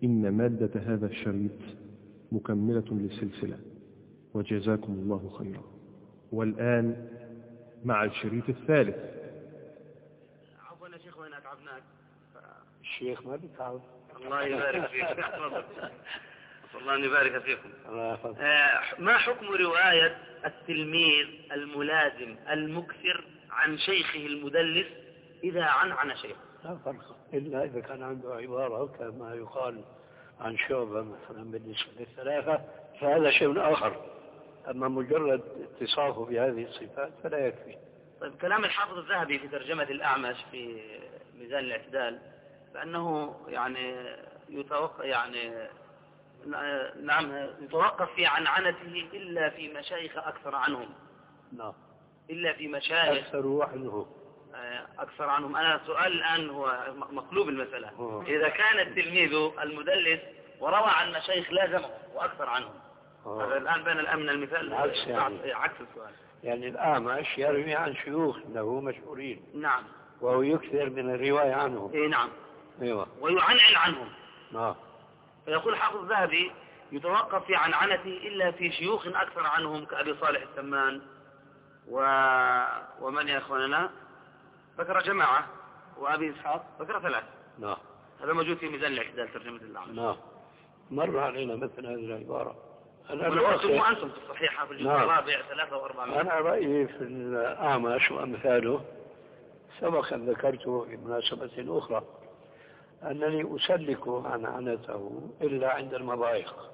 إن مادة هذا الشريط مكملة للسلسلة، وجزاكم الله خيرا. والآن مع الشريط الثالث. عفوا يا شيخ، وين أتعبناك؟ الشيخ ما بيتعب. الله يبارك فيك. الله أن يبارك فيكم. ما حكم رواية التلميذ الملازم المكثر عن شيخه المدلس إذا عن شيخه؟ لا فرق إلا إذا كان عنده عبارة كما يقال عن شعبة مثلا بالنسبة للثلاثة، فهذا شيء آخر. أما مجرد اتصافه بهذه الصفات فلا يكفي. طيب، كلام الحافظ الذهبي في ترجمة الأعمش في ميزان الاعتدال بأنه يتوقف في عنعنته إلا في مشايخ أكثر عنهم. نعم. إلا في مشايخ أكثر عنهم. أنا سؤال الآن هو مقلوب المسألة. إذا كان التلميذ المدلس وروى عن مشايخ لازمه وأكثر عنهم، هذا الآن بين الأمن المثال عكس السؤال. يعني الأعمش يروي عن شيوخ له مشهورين. نعم. وهو يكثر من الرواية عنهم. إيه نعم. أيوة. ويعنعن عنهم. نعم. فيقول حافظ الذهبي يتوقف في عنعنته إلا في شيوخ أكثر عنهم كأبي صالح السمان ومن يا أخواننا ذكر جماعة، وأبي إسحاق ذكر 3. نعم. هذا موجود في ميزان الاعتدال ترجمة الأعمش. نعم. مر علينا مثل هذه العبارة. وأنتم في الصحيحة في الجزء الرابع 3 و4. أنا رأيي في الأعمش وأمثاله سبق أن ذكرته في مناسبة أخرى أنني أسلك عنعنته إلا عند المضايق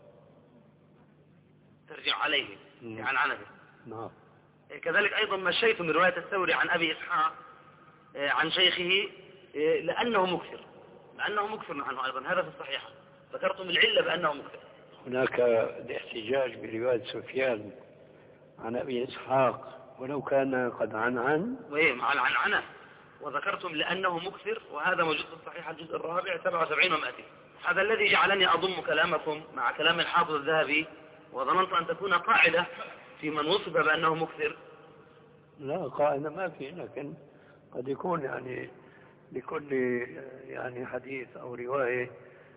ترجع عليه عن عنته. نعم. كذلك أيضا مشيت من رواية الثوري عن أبي إسحاق عن شيخه لأنه مكثر عنه أيضا، هذا في الصحيحة ذكرتم العلة بأنه مكثر. هناك الاحتجاج برواية سفيان عن أبي إسحاق ولو كان قد عن مع العنعنة، وذكرتم لأنه مكثر، وهذا موجود في الصحيحة الجزء الرابع 77 و200. هذا الذي جعلني أضم كلامكم مع كلام الحافظ الذهبي، وظننت أن تكون قاعدة في من وصف بأنه مكثر. لا قاعدة ما في، لكن قد يكون يعني لكل يعني حديث أو رواية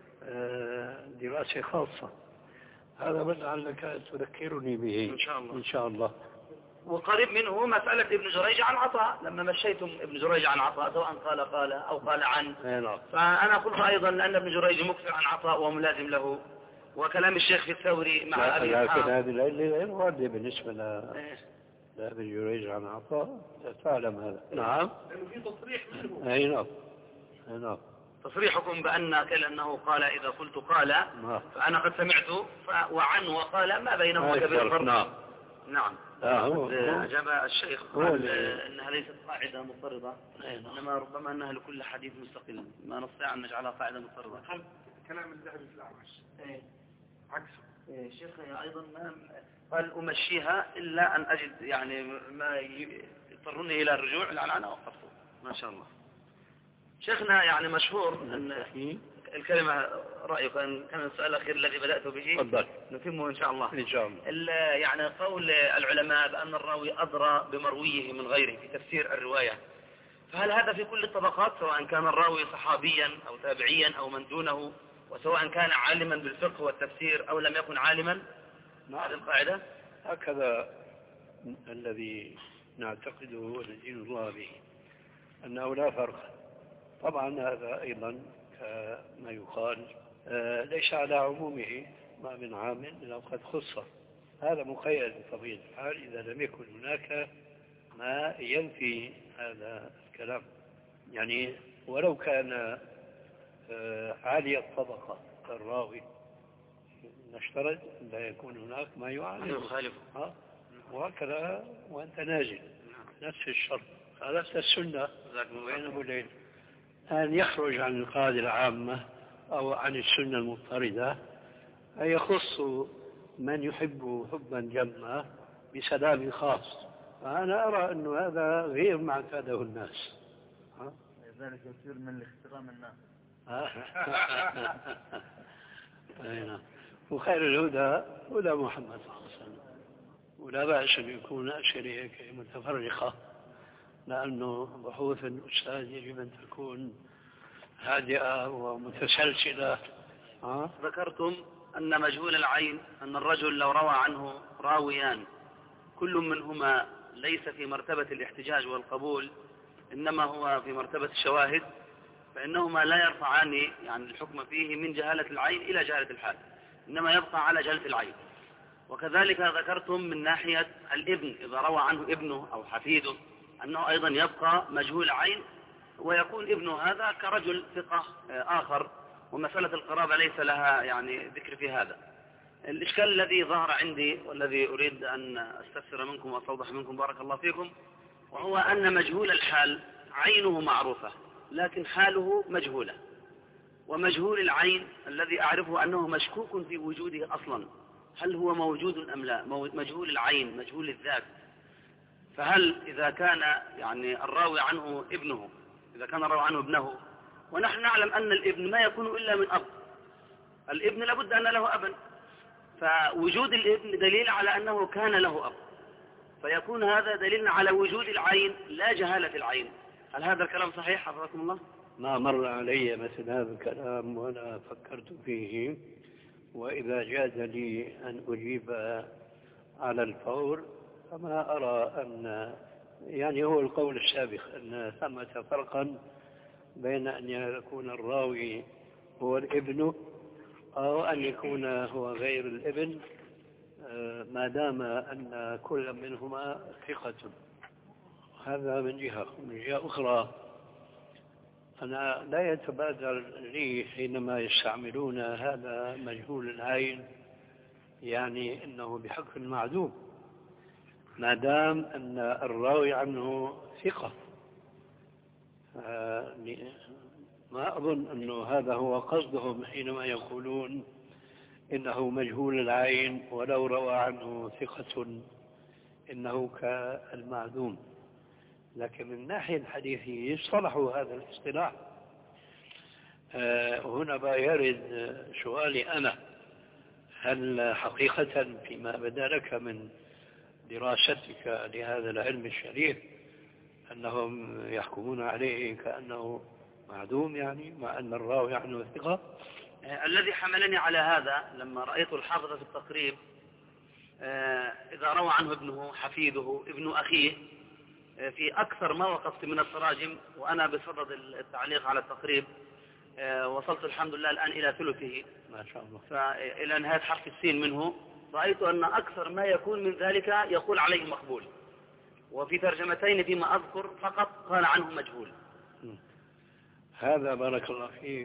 دراسة خاصة. هذا بل لعلك تذكرني به إن شاء الله. وقريب منه مسألة ابن جريج عن عطاء، لما مشيتم ابن جريج عن عطاء سواء قال أو قال عن، فأنا قلت أيضا أن ابن جريج مكثر عن عطاء وملازم له، وكلام الشيخ في الثوري مع أبي إسحاق. لكن هذه العلة غير واردة بالنسبة لابن جريج عن عطاء، تعلم هذا. نعم. لأنه في تصريح منه. أي نعم. تصريحكم كأنه قال إذا قلت قال فأنا قد سمعت وعن وقال ما بينهما كبير فرق. نعم. أجاب الشيخ قال أنها ليست قاعدة مضطردة، إنما ربما أنها لكل حديث مستقل، ما نستطيع أن نجعلها قاعدة مضطردة. كلام الذهبي في الأعمش عكسه. الشيخ أيضا ما قال أمشيها إلا أن أجد يعني ما يضطرني إلى الرجوع لأن وقفته. ما شاء الله. شيخنا يعني مشهور أن الكلمة رأيك أن كان السؤال الأخير الذي بدأت به نتمه إن شاء الله. يعني قول العلماء بأن الراوي أدرى بمرويه من غيره في تفسير الرواية، فهل هذا في كل الطبقات سواء كان الراوي صحابيا أو تابعيا أو من دونه، وسواء كان عالما بالفقه والتفسير أو لم يكن عالما؟ هذه القاعدة هكذا الذي نعتقده وندين الله به أنه لا فرق. طبعا هذا أيضا كما يقال ليس على عمومه، ما من عام إلا قد خصه. هذا مقيد بطبيعة الحال إذا لم يكن هناك ما ينفي هذا الكلام. يعني ولو كان عالي الطبقة كالراوي نشترط لا يكون هناك ما يخالف، وهكذا وأنت نازل نفس الشرط. هذا السنة وين أبو الليل أن يخرج عن القاعدة العامة أو عن السنة المضطردة، أن يخص من يحب حبا جما بسلام خاص. فأنا أرى أن هذا غير ما اعتاده الناس. لذلك يصير من الاحترام الناس. وخير الهدى هدى محمد صلى الله عليه وسلم، ولا بأس أن يكون أشياء متفرقة، لأنه بحوث الأستاذ يجب أن تكون هادئة ومتسلسلة ذكرتم أن مجهول العين أن الرجل لو روى عنه راويان كل منهما ليس في مرتبة الاحتجاج والقبول إنما هو في مرتبة الشواهد، فإنهما لا يرفعان يعني الحكم فيه من جهالة العين إلى جهالة الحال، إنما يبقى على جهالة العين. وكذلك ذكرتم من ناحية الابن إذا روى عنه ابنه أو حفيده أنه أيضا يبقى مجهول عين، ويكون ابنه هذا كرجل ثقة آخر، ومسألة القرابة ليس لها يعني ذكر في هذا. الإشكال الذي ظهر عندي والذي أريد أن أستفسر منكم وأستوضح منكم بارك الله فيكم، وهو أن مجهول الحال عينه معروفة لكن حاله مجهولة، ومجهول العين الذي أعرفه أنه مشكوك في وجوده أصلا، هل هو موجود أم لا؟ مجهول العين مجهول الذات، فهل إذا كان يعني الراوي عنه ابنه، إذا كان الراوي عنه ابنه، ونحن نعلم أن الابن ما يكون إلا من أب، الابن لابد أن له أبا، فوجود الابن دليل على أنه كان له أب، فيكون هذا دليل على وجود العين لا جهالة العين. هل هذا الكلام صحيح حفظكم الله؟ ما مر علي مثل هذا الكلام وأنا فكرت فيه، وإذا جاز لي أن أجيب على الفور فما أرى أن يعني هو القول السابق أن ثمة فرقا بين أن يكون الراوي هو الابن أو أن يكون هو غير الابن، ما دام أن كل منهما ثقة. هذا من جهة. من جهة أخرى أنا لا يتبادر لي حينما يستعملون هذا مجهول العين يعني أنه بحق معدوم، ما دام أن الراوي عنه ثقة. ما أظن أنه هذا هو قصدهم حينما يقولون إنه مجهول العين ولو روى عنه ثقة إنه كالمعدوم، لكن من الناحية الحديثية صلحوا هذا الاصطلاح. هنا بقى يرد سؤالي أنا، هل حقيقة فيما بدا لك من دراستك لهذا العلم الشريف أنهم يحكمون عليه كأنه معدوم يعني مع أن الراوي عنه ثقة؟ الذي حملني على هذا لما رأيت الحافظ في التقريب إذا روى عنه ابنه حفيده ابن أخيه في أكثر ما وقفت من التراجم، وأنا بصدد التعليق على التقريب وصلت الحمد لله الآن إلى ثلثه ما شاء الله، فإلى نهاية حرف السين منه، رأيت أن أكثر ما يكون من ذلك يقول عليه مقبول، وفي ترجمتين فيما أذكر فقط قال عنه مجهول. هذا بارك الله فيك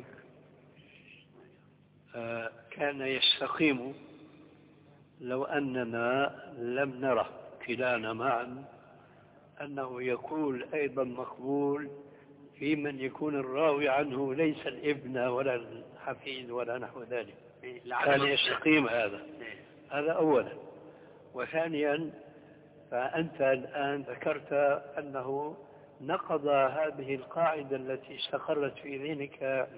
كان يستقيم لو أننا لم نره كلانا معا أنه يقول أيضا مقبول في من يكون الراوي عنه ليس الابن ولا الحفيد ولا نحو ذلك، كان يستقيم هذا أولا. وثانيا فأنت الآن ذكرت أنه نقض هذه القاعدة التي استقرت في ذهنك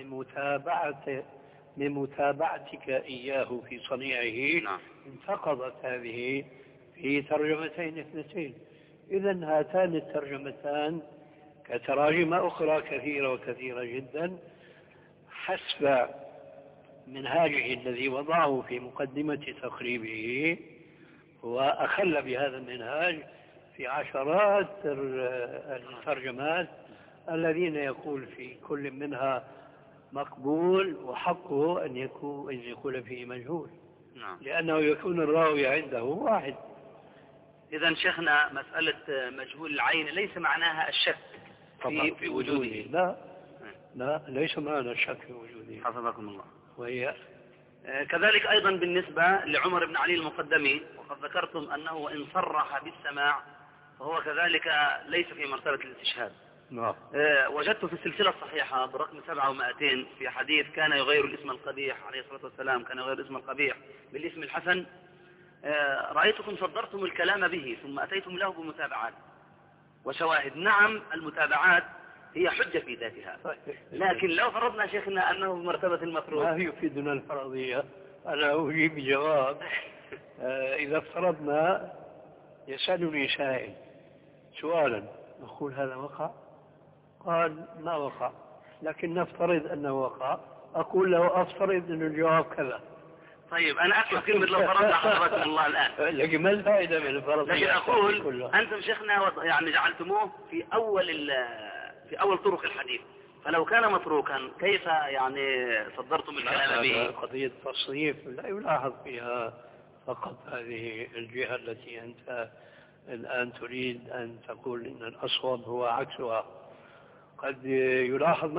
من متابعتك إياه في صنيعه، انتقضت هذه في ترجمتين اثنتين. إذن هاتان الترجمتان كتراجم أخرى كثيرة وكثيرة جدا حسب منهاجه الذي وضعه في مقدمة تقريبه، وأخل بهذا المنهاج في عشرات الترجمات الذين يقول في كل منها مقبول وحقه أن يقول فيه مجهول، لأنه يكون الراوي عنده واحد. إذن شيخنا مسألة مجهول العين ليس معناها الشك في وجوده. لا ليس معنى الشك في وجوده حفظكم الله. وهي كذلك أيضا بالنسبة لعمر بن علي المقدمي، وقد ذكرتم أنه وإن صرح بالسماع فهو كذلك ليس في مرتبة الاستشهاد. وجدت في السلسلة الصحيحة برقم 700 في حديث كان يغير الاسم القبيح عليه الصلاة والسلام، كان يغير الاسم القبيح بالاسم الحسن، رأيتكم صدرتم الكلام به ثم أتيتم له بمتابعات وشواهد. نعم المتابعات هي حجة في ذاتها، لكن لو فرضنا شيخنا أنه بمرتبة المفروض ما يفيدنا الفرضية. أنا أجيب جواب. إذا افترضنا يسألني سائل سؤالا نقول هذا وقع، قال ما وقع، لكن نفترض أنه وقع أقول له أفترض أن الجواب كذا. طيب أنا أكتب كلمة لو فرضنا حضرتكم الله الآن، لكن ما الفائدة من الفرض؟ لكن أقول أنتم شيخنا يعني جعلتموه في أول طرق الحديث، فلو كان متروكا كيف يعني صدرتم الكلام به؟ قضية تصنيف لا يلاحظ فيها فقط هذه الجهة التي أنت الآن تريد أن تقول إن الأصوب هو عكسها. قد يلاحظ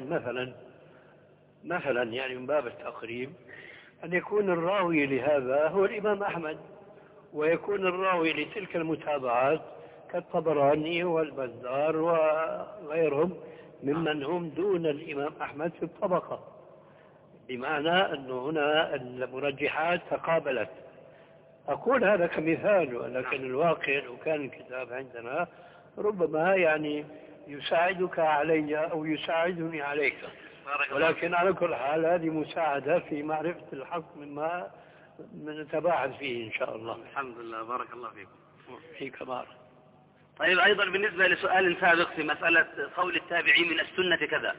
مثلا يعني من باب التقريب أن يكون الراوي لهذا هو الإمام أحمد، ويكون الراوي لتلك المتابعات كالطبراني والبزار وغيرهم ممن هم دون الإمام أحمد في الطبقة، بمعنى أنه هنا المرجحات تقابلت. أقول هذا كمثال، ولكن الواقع لو كان الكتاب عندنا ربما يعني يساعدك علي أو يساعدني عليك، ولكن على كل حال هذه مساعدة في معرفة الحق مما نتباعد فيه إن شاء الله. الحمد لله، بارك الله فيكم. فيك بارك. طيب أيضا بالنسبة لسؤال سابق في مسألة قول التابعي من السنة كذا،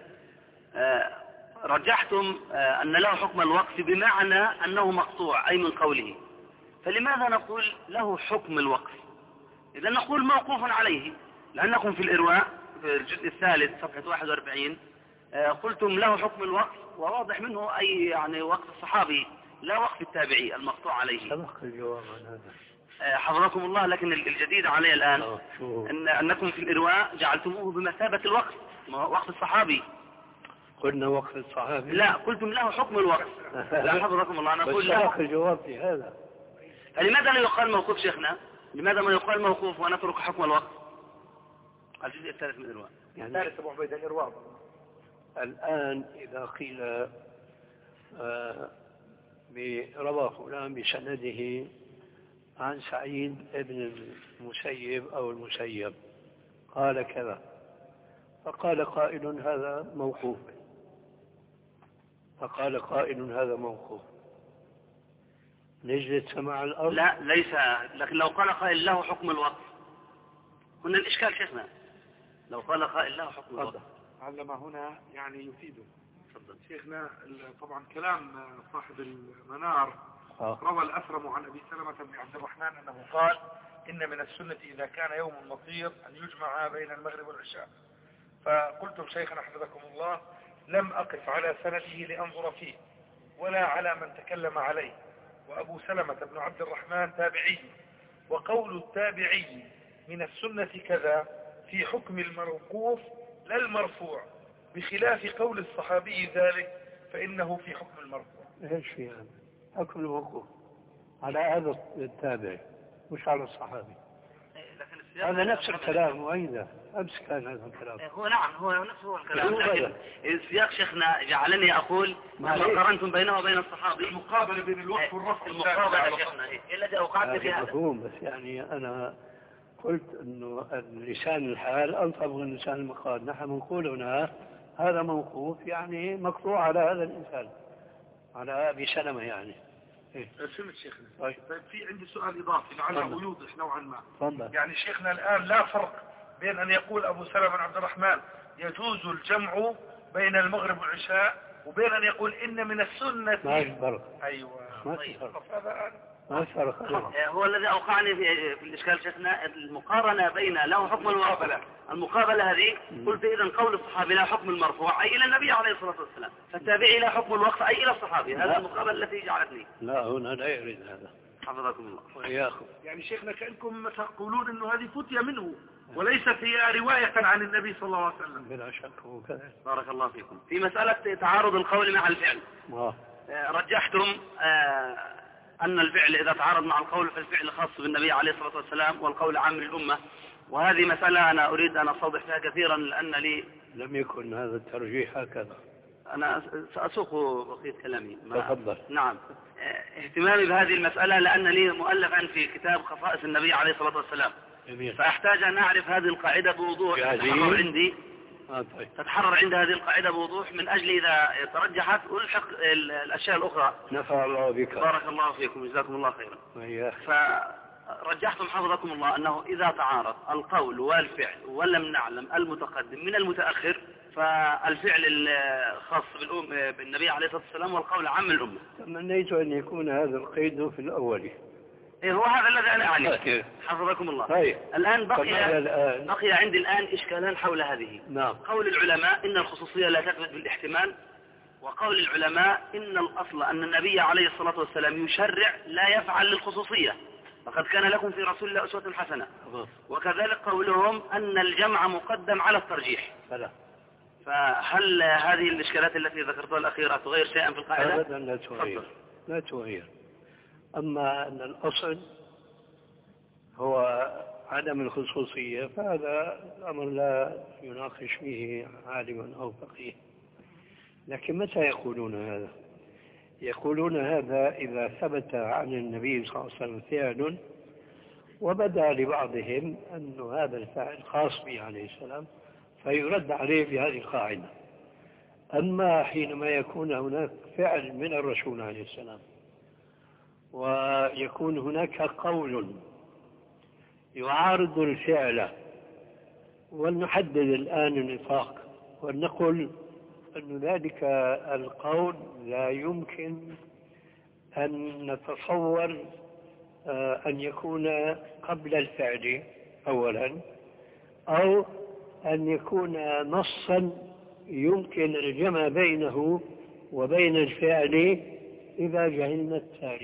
رجحتم أن له حكم الوقف بمعنى أنه مقطوع أي من قوله، فلماذا نقول له حكم الوقف؟ إذا نقول موقوف عليه، لأنكم في الإرواء في الجزء الثالث صفحة 41 قلتم له حكم الوقف، وواضح منه أي يعني وقف الصحابي لا وقف التابعي المقطوع عليه. سبق الجواب عن هذا حفظكم الله، لكن الجديد عليه الآن أنكم في الإرواء جعلتموه بمثابة الوقف، وقف الصحابي. قلنا وقف الصحابي؟ لا، قلتم له حكم الوقف. لا حفظكم الله، نقول له سبق الجواب في هذا. فلماذا لا يقال موقوف شيخنا؟ لماذا ما يقال موقوف ونترك حكم الوقف؟ الجزء الثالث من الإرواء. يعني ثالث أبو عبيد الإرواء. الآن إذا قيل روى فلان بسنده عن سعيد بن المسيب أو المسيب قال كذا، فقال قائل هذا موقوف، نجلس سماع الأرض؟ لا ليس، لكن لو قال قائل له حكم الوقف هنا الإشكال شيخنا، لو قال قائل له حكم الوقف علم هنا يعني يفيده. شيخنا طبعا كلام صاحب المنار روى الأثرم عن أبي سلمة بن عبد الرحمن أنه قال إن من السنة إذا كان يوم مطير أن يجمع بين المغرب والعشاء. فقلتم شيخنا حفظكم الله لم أقف على سنده لأنظر فيه ولا على من تكلم عليه، وأبو سلمة بن عبد الرحمن تابعي، وقول التابعي من السنة كذا في حكم الموقوف لا المرفوع، بخلاف قول الصحابي ذلك فإنه في حكم المرفوع. ايش في هذا؟ حكم الموقوف على هذا التابع مش على الصحابي. هذا نفس الكلام، وأين أمس كان هذا الكلام؟ هو نعم، هو نفسه الكلام، لكن السياق شيخنا جعلني أقول ما قارنتم بينه وبين الصحابي المقابلة بين الوقف والرفع، المقابلة شيخنا الذي أوقعت في هذا مفهوم، بس يعني أنا قلت أنه لسان الحال ألطف من لسان المقال. نحن نقول هنا هذا موقوف يعني مقطوع على هذا الإنسان، على أبي سلمة يعني. فهمت شيخنا. طيب في عندي سؤال إضافي لعله يوضح نوعا ما. فضل. يعني شيخنا الآن لا فرق بين أن يقول أبو سلمة بن عبد الرحمن يجوز الجمع بين المغرب والعشاء وبين أن يقول إن من السنة. ما في فرق. أيوة. ما في فرق. هذا ما في فرق. هو الذي أوقعني في الإشكال شيخنا المقارنة بين له حكم المقابلة هذه. قلت إذا قول الصحابي لا حكم المرفوع أي إلى النبي عليه الصلاة والسلام، فالتابعي لا حكم الوقف أي إلى الصحابي. هذا المقابلة التي جعلتني. لا هنا لا يريد هذا. حفظكم الله وإياكم. يعني شيخنا كأنكم تقولون أنه هذه فتية منه وليست هي رواية عن النبي صلى الله عليه وسلم. بلا شك هو كذا. بارك الله فيكم. في مسألة تعارض القول مع الفعل رجحتم أن الفعل إذا تعارض مع القول فالفعل خاص بالنبي عليه الصلاة والسلام والقول عام للأمة، وهذه مسألة أنا أريد أن أستوضح فيها كثيرا لأن لي لم يكن هذا الترجيح هكذا. أنا سأسوق بقية كلامي. تفضل. نعم، اهتمامي بهذه المسألة لأن لي مؤلفا في كتاب خصائص النبي عليه الصلاة والسلام. جميل. فأحتاج أن أعرف هذه القاعدة بوضوح تتحرر عندي. طيب. تتحرر عند هذه القاعدة بوضوح من أجل إذا ترجحت ألحق الأشياء الأخرى. نفع الله بك. بارك الله فيكم، جزاكم الله خيرا. فرجحتم حفظكم الله أنه إذا تعارض القول والفعل ولم نعلم المتقدم من المتأخر فالفعل الخاص بالنبي عليه الصلاة والسلام والقول عام الأمة. تمنيت أن يكون هذا القيد في الأول. إيه هو هذا الذي أنا أعني. حفظكم الله. طيب. الآن بقي عندي الآن إشكالان حول هذه. نعم. قول العلماء إن الخصوصية لا تثبت بالاحتمال، وقول العلماء إن الأصل أن النبي عليه الصلاة والسلام يشرع لا يفعل للخصوصية، فقد كان لكم في رسول الله أسوة حسنة. وكذلك قولهم أن الجمع مقدم على الترجيح. فهل هذه الإشكالات التي ذكرتها الأخيرة تغير شيئا في القاعدة؟ أبدا لا تغير. أما أن الأصل هو عدم الخصوصية فهذا الأمر لا يناقش فيه عالم أو فقيه. لكن متى يقولون هذا؟ يقولون هذا إذا ثبت عن النبي صلى الله عليه وسلم فعل وبدا لبعضهم أن هذا الفعل خاص به عليه السلام فيرد عليه بهذه القاعدة. أما حينما يكون هناك فعل من الرسول عليه السلام ويكون هناك قول يعارض الفعل، ولنحدد الآن النطاق ونقول أن ذلك القول لا يمكن أن نتصور أن يكون قبل الفعل أولا، أو أن يكون نصا يمكن الجمع بينه وبين الفعل إذا جهلنا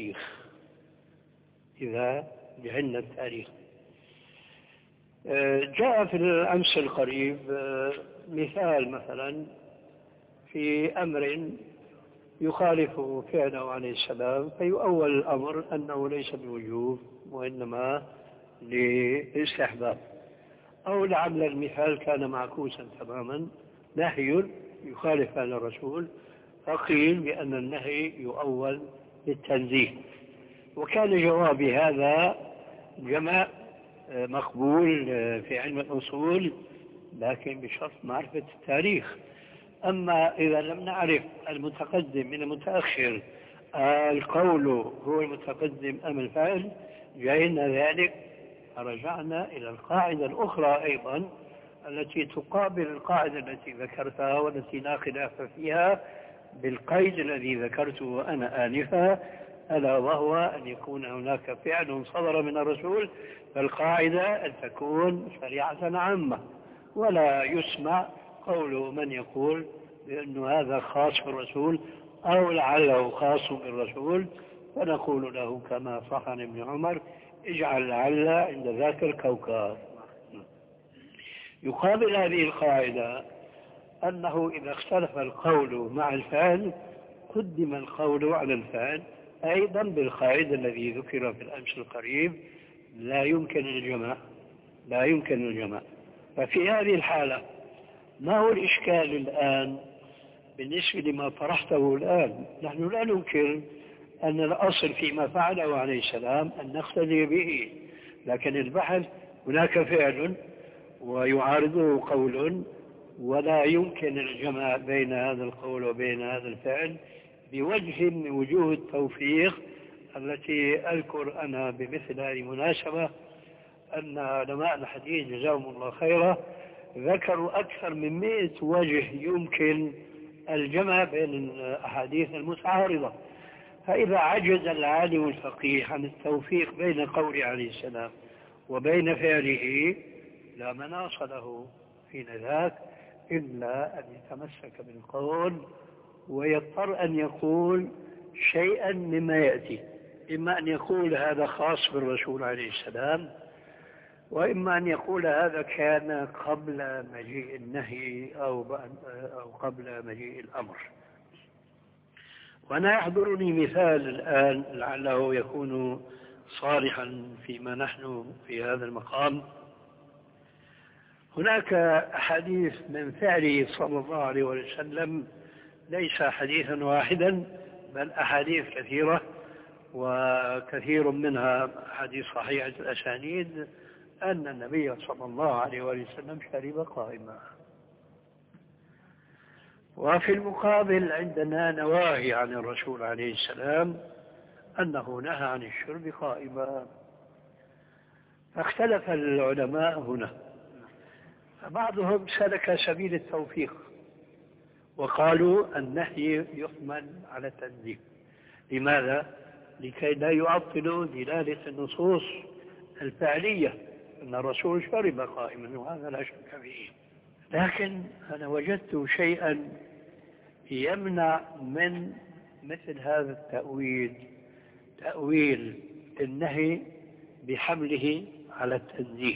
التاريخ. جاء في الأمس القريب مثال مثلا في أمر يخالف فعله عليه السلام فيؤول الأمر أنه ليس بوجوب وإنما لاستحباب، أو لعل المثال كان معكوسا تماما، نهي يخالف فعل الرسول فقيل بأن النهي يؤول للتنزيه. وكان جوابي هذا جمع مقبول في علم الأصول لكن بشرط معرفة التاريخ. أما إذا لم نعرف المتقدم من المتأخر القول هو المتقدم أم الفعل جاءنا ذلك رجعنا إلى القاعدة الأخرى أيضا التي تقابل القاعدة التي ذكرتها والتي لا خلاف فيها بالقيد الذي ذكرته أنا آنفا، ألا وهو أن يكون هناك فعل صدر من الرسول، فالقاعدة أن تكون شريعة عامة ولا يسمع قول من يقول بأن هذا خاص بالرسول أو لعله خاص بالرسول، فنقول له كما صح عن ابن عمر اجعل لعل عند ذاك الكوكب. يقابل هذه القاعدة أنه إذا اختلف القول مع الفعل قدم القول على الفعل أيضا بالقاعدة الذي ذكر في الأمس القريب لا يمكن الجمع. ففي هذه الحالة ما هو الإشكال الآن بالنسبة لما طرحته الآن؟ نحن لا ننكر أن الأصل فيما فعله عليه السلام أن نقتدي به، لكن البحث هناك فعل ويعارضه قول ولا يمكن الجمع بين هذا القول وبين هذا الفعل بوجه من وجوه التوفيق التي أذكر أنا بمثل هذه المناسبة أن علماء الحديث جزاهم الله خيرا ذكروا أكثر من 100 وجه يمكن الجمع بين الأحاديث المتعارضة. فإذا عجز العالم الفقيه عن التوفيق بين قول عليه السلام وبين فعله لا مناص له حين ذاك إلا أن يتمسك بالقول ويضطر أن يقول شيئا مما يأتي، إما أن يقول هذا خاص بالرسول عليه السلام، وإما أن يقول هذا كان قبل مجيء النهي أو قبل مجيء الأمر. وأنا يحضرني مثال الآن لعله يكون صالحا فيما نحن في هذا المقام. هناك أحاديث من فعله صلى الله عليه وسلم ليس حديثا واحدا بل أحاديث كثيرة، وكثير منها حديث صحيحة الأسانيد أن النبي صلى الله عليه وسلم شرب قائما. وفي المقابل عندنا نواهي عن الرسول عليه السلام أنه نهى عن الشرب قائما. فاختلف العلماء هنا، فبعضهم سلك سبيل التوفيق وقالوا النهي يحمل على التنزيه. لماذا؟ لكي لا يعطلوا دلالة النصوص الفعلية أن الرسول شرب قائما، وهذا لا شك فيه. لكن أنا وجدت شيئا يمنع من مثل هذا التأويل، تأويل النهي بحمله على التنزيه.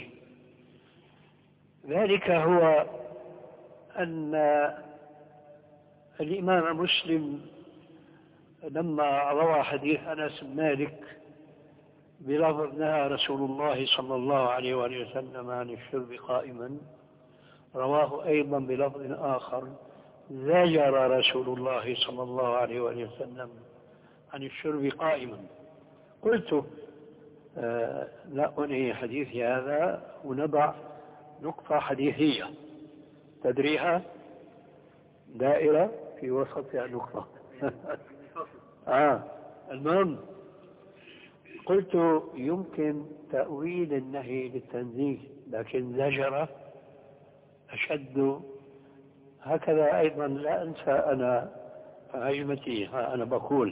ذلك هو أن الإمام مسلم لما روى حديث أنس بن مالك بلفظ نهى رسول الله صلى الله عليه وآله وسلم عن الشرب قائما، رواه أيضا بلفظ آخر زجر رسول الله صلى الله عليه وآله وسلم عن الشرب قائما. قلت لا أنهي حديثي هذا ونضع نقطة حديثية تدريها دائرة في وسطها نقطة. المهم قلت يمكن تأويل النهي للتنزيه، لكن زجر أشد. هكذا أيضا لا أنسى أنا عجمتي، أنا بقول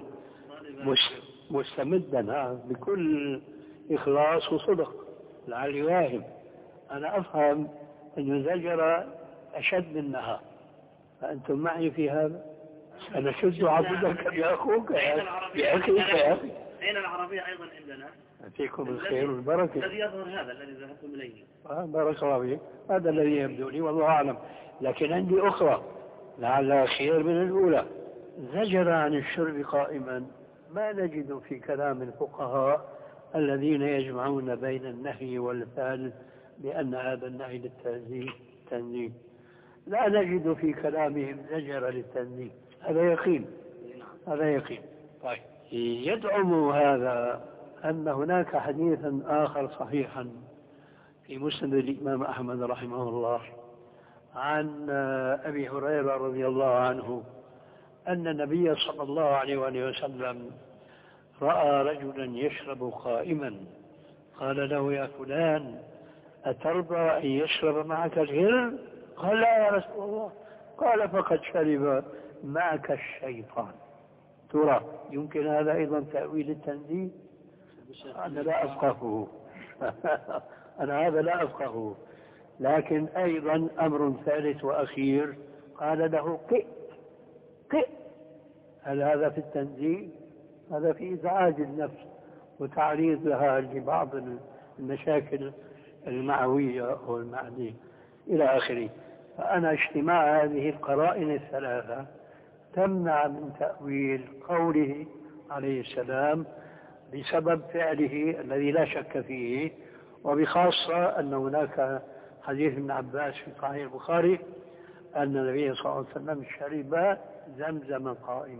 مستمدا بكل إخلاص وصدق لعلي واهم. أنا أفهم أن زجر أشد منها، فأنتم معي في هذا؟ أنا شد عبدك يا أخوك يا أخي يا أخي. أين العربية أيضا عندنا؟ فيكم الخير والبركة. الذي يظهر هذا الذي ذهبتم إليه. بارك الله فيك، هذا الذي يبدو لي والله أعلم. لكن عندي أخرى لعلها خير من الأولى. زجر عن الشرب قائما ما نجد في كلام الفقهاء الذين يجمعون بين النهي والفعل بأن هذا النهي للتنزيه. لا نجد في كلامهم زجر للتنزيه. هذا يقين، هذا يقين. طيب، يدعم هذا أن هناك حديثا آخر صحيحا في مسند الإمام أحمد رحمه الله عن أبي هريرة رضي الله عنه أن النبي صلى الله عليه وآله وسلم رأى رجلا يشرب قائما، قال له يا فلان أترضى أن يشرب معك الهر؟ قال لا يا رسول الله. قال فقد شرب معك الشيطان. ترى يمكن هذا أيضا تأويل التنزيه؟ أنا لا أفقهه. أنا هذا لا أفقهه. لكن أيضا أمر ثالث وأخير، قال له قئ. هل هذا في التنزيه؟ هذا في إزعاج النفس وتعريض لها لبعض المشاكل المعوية أو المعنية إلى آخره. فأنا اجتماع هذه القرائن الثلاثة تمنع من تأويل قوله عليه السلام بسبب فعله الذي لا شك فيه، وبخاصة أن هناك حديث ابن عباس في صحيح البخاري أن النبي صلى الله عليه وسلم شرب زمزم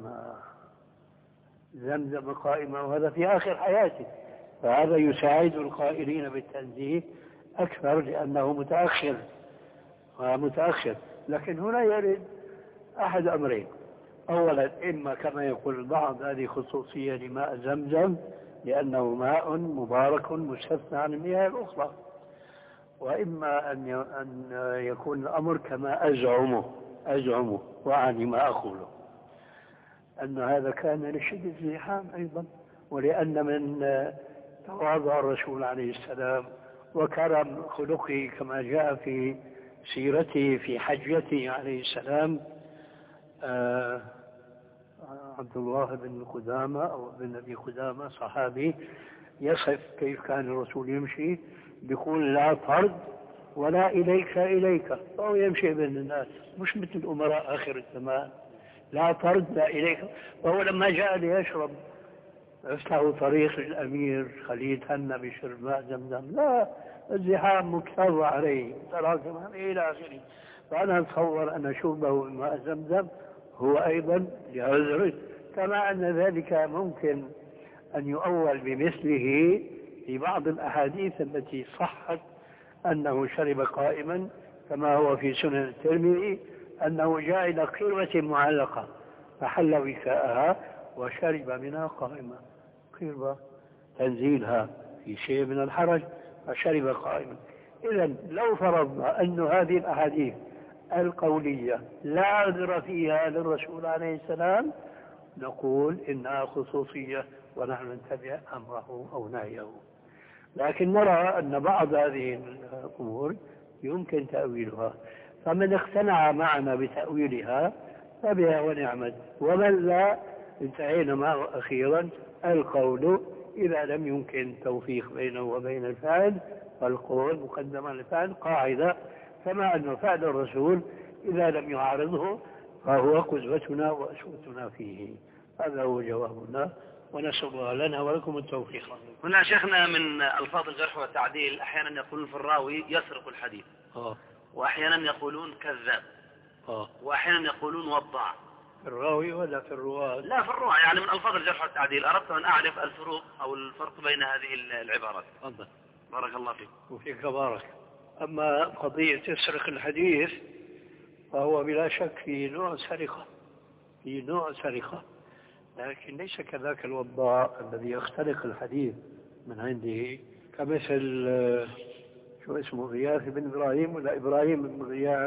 قائما، وهذا في آخر حياته. فهذا يساعد القائلين بالتنزيه أكثر لأنه متأخر. لكن هنا يرد أحد أمرين: أولا إما كما يقول البعض هذه خصوصية لماء زمزم لأنه ماء مبارك مستثنى عن المياه الأخرى، وإما أن يكون الأمر كما أزعمه وعني ما أقوله، أن هذا كان لشدة الزحام أيضا، ولأن من تواضع الرسول عليه السلام وكرم خلقه كما جاء في سيرته في حجته عليه السلام. عبد الله بن قدامة أو بن أبي قدامة صحابي يصف كيف كان الرسول يمشي، بيقول لا طرد ولا إليك، فهو يمشي بين الناس مش مثل الأمراء آخر الزمان، لا طرد لا إليك. وهو لما جاء ليشرب له طريق الأمير خليل هن بشرب ماء زمزم، لا، الزحام مكتظ عليه تراكم إلى آخره. فأنا أتصور أن شربه ماء زمزم هو أيضا لعذر، كما أن ذلك ممكن أن يؤول بمثله في بعض الأحاديث التي صحت أنه شرب قائما، كما هو في سنن الترمذي أنه جاء إلى قربة معلقة فحل وكاءها وشرب منها قائما، قربة تنزيلها في شيء من الحرج فشرب قائما. إذن لو فرضنا أن هذه الأحاديث القولية لا عذر فيها للرسول عليه السلام نقول إنها خصوصية ونحن نتبع أمره أو نهيه. لكن نرى أن بعض هذه الأمور يمكن تأويلها، فمن اقتنع معنا بتأويلها فبها ونعمت، ومن لا انتهينا معه أخيرا القول إذا لم يمكن توفيق بينه وبين الفعل، فالقول مقدم على الفعل قاعدة، كما أن فعل الرسول إذا لم يعارضه فهو قدوتنا وأسوتنا فيه. هذا هو جوابنا، ونسأل الله لنا ولكم التوفيق. هنا شيخنا من ألفاظ الجرح والتعديل أحيانا يقولون في الراوي يسرق الحديث، وأحيانا يقولون كذاب، وأحيانا يقولون وضع. في الراوي ولا في الرواة؟ لا في الرواة، يعني من ألفاظ الجرح والتعديل. أردت أن أعرف الفروق أو الفرق بين هذه العبارات. تفضل. بارك الله فيك. وفيك بارك. أما قضية يسرق الحديث فهو بلا شك في نوع سرقة، لكن ليس كذاك الوضاع الذي يخترق الحديث من عنده، كمثل شو اسمه غياث بن إبراهيم ولا إبراهيم بن غياث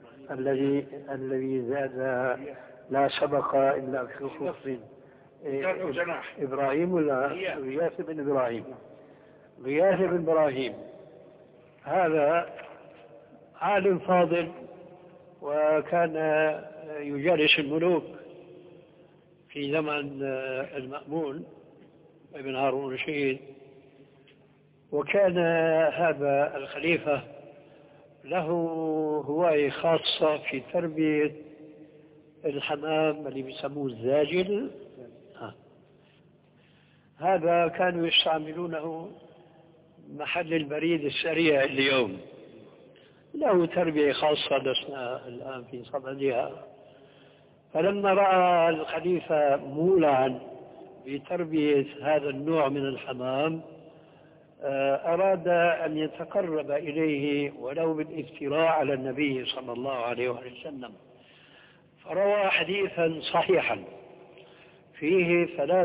الذي زاد لا سبق إلا في خف. إبراهيم ولا غياث بن إبراهيم؟ غياث بن إبراهيم هذا عالم فاضل، وكان يجالس الملوك في زمن المأمون ابن هارون الرشيد، وكان هذا الخليفة له هواية خاصة في تربية الحمام اللي بيسموه الزاجل. هذا كانوا يستعملونه محل البريد السريع اليوم، له تربية خاصة لسنا الآن في صددها. فلما رأى الخليفة مولعا بتربية هذا النوع من الحمام أراد أن يتقرب إليه ولو بالافتراء على النبي صلى الله عليه وسلم، فروى حديثا صحيحا فيه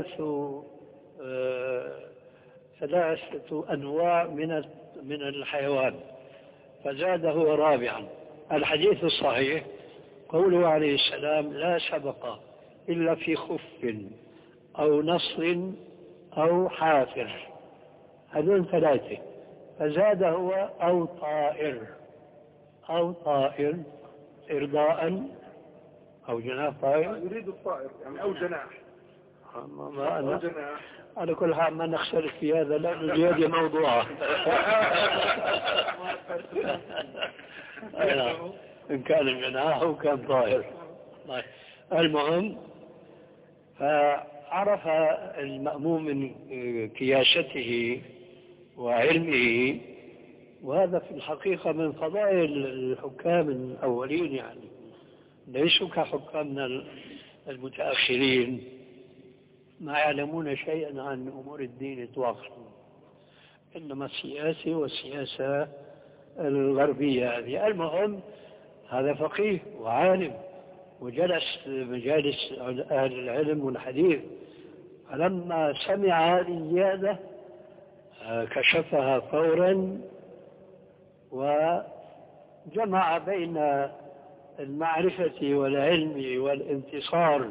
ثلاثة أنواع من الحيوان، فزاده رابعا. الحديث الصحيح قوله عليه السلام لا سبق إلا في خف أو نصر أو حافر، هذول ثلاثة، فزاد هو أو طائر إرضاء أو جناح طائر، يريد الطائر يعني أو جناح. على كل حال ما نختلف في هذا، لا نجيب موضوعه. إن كان جناح أو كان طائر. المهم فعرف المأموم من كياسته وعلمه، وهذا في الحقيقة من فضائل الحكام الأولين، يعني ليسوا كحكامنا المتأخرين ما يعلمون شيئا عن أمور الدين إطلاقا، إنما السياسة والسياسة الغربية هذه. المهم هذا فقيه وعالم وجلس مجالس أهل العلم والحديث، فلما سمع هذه الزيادة كشفها فورا وجمع بين المعرفة والعلم والانتصار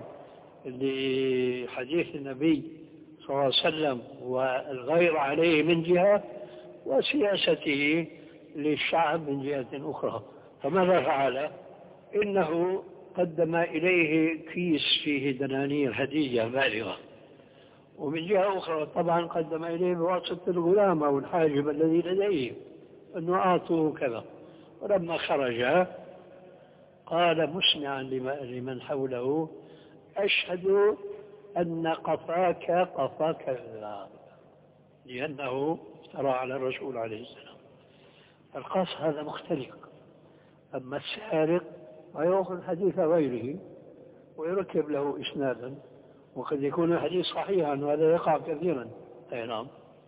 لحديث النبي صلى الله عليه وسلم والغير عليه من جهة، وسياسته للشعب من جهة أخرى. فماذا فعل؟ إنه قدم إليه كيس فيه دنانير هدية بالغة، ومن جهة أخرى طبعا قدم إليه بواسطة الغلام أو الحاجب الذي لديه أنه أعطوه كذا. ولما خرج قال مسمعا لمن حوله أشهد أن قفاك الذهب، لأنه افترى على الرسول عليه السلام. القاص هذا مختلف. أما السارق ويأخذ حديث غيره ويركب له إسنادا، وقد يكون الحديث صحيحا، وهذا يقع كثيرا. أي نعم.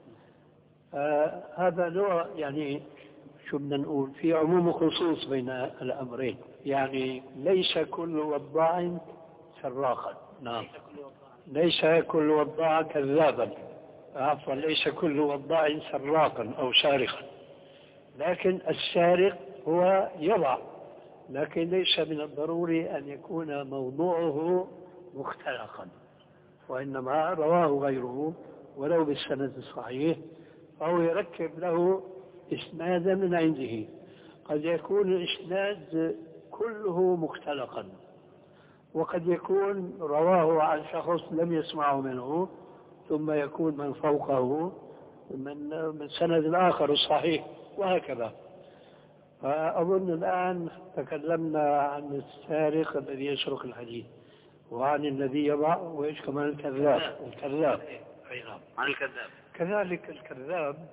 هذا نوع يعني شو بدنا نقول في عموم وخصوص بين الأمرين، يعني ليس كل وضاع سراقا. نعم. ليس كل وضاع كذابا، عفوا ليس كل وضاع سراقا أو سارقا، لكن السارق هو يضع لكن ليس من الضروري أن يكون موضوعه مختلقا، وإنما رواه غيره ولو بالسند الصحيح، فهو يركب له إسنادا من عنده. قد يكون الإسناد كله مختلقا، وقد يكون رواه عن شخص لم يسمعه منه، ثم يكون من فوقه من سند آخر الصحيح، وهكذا. فأظن الآن تكلمنا عن السارق الذي يسرق الحديث، وعن الذي يضع، وإيش كمان الكذاب. عن الكذاب كذلك الكذاب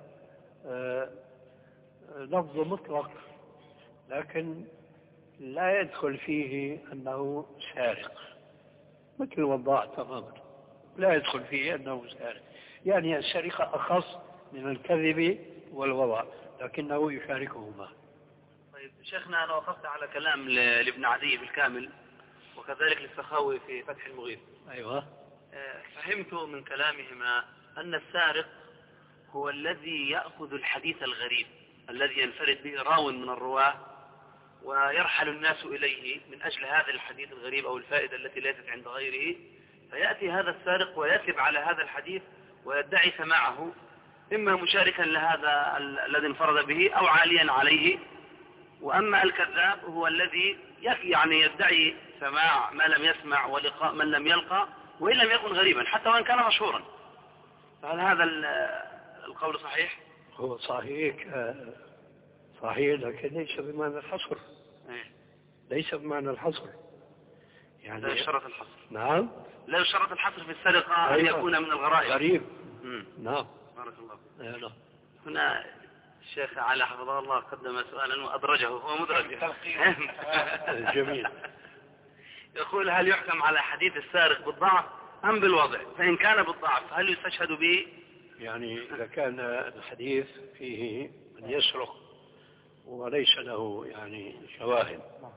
لفظ مطلق، لكن لا يدخل فيه أنه سارق، مثل الوضاع تماما لا يدخل فيه أنه سارق. يعني السرقة أخص من الكذب والوضع، لكنه يشاركهما. طيب شيخنا، أنا وقفت على كلام لابن عدي بالكامل، وكذلك للسخاوي في فتح المغيث. أيوة. فهمت من كلامهما أن السارق هو الذي يأخذ الحديث الغريب الذي ينفرد به راو من الرواة، ويرحل الناس إليه من أجل هذا الحديث الغريب أو الفائدة التي ليست عند غيره، فيأتي هذا السارق ويثب على هذا الحديث ويدعي سماعه، إما مشاركا لهذا الذي انفرد به أو عاليا عليه. وأما الكذاب هو الذي يعني يدعي سماع ما لم يسمع ولقاء من لم يلقى، وإن لم يكن غريبا حتى وإن كان مشهورا. فهل هذا القول صحيح؟ هو صحيح صحيح، لكن ليس بمعنى الحصر. ليس بمعنى الحصر، يعني لا يشترط الحصر. نعم، لا يشترط الحصر في السرقة أن يكون من الغرائب. غريب. نعم. بارك الله. نعم. هنا الشيخ علي حفظه الله قدم سؤالا وأدرجه، هو مدرج. جميل. يقول: هل يحكم على حديث السارق بالضعف أم بالوضع؟ فإن كان بالضعف هل يستشهد به؟ يعني إذا كان الحديث فيه من يسرق وليس له يعني شواهد،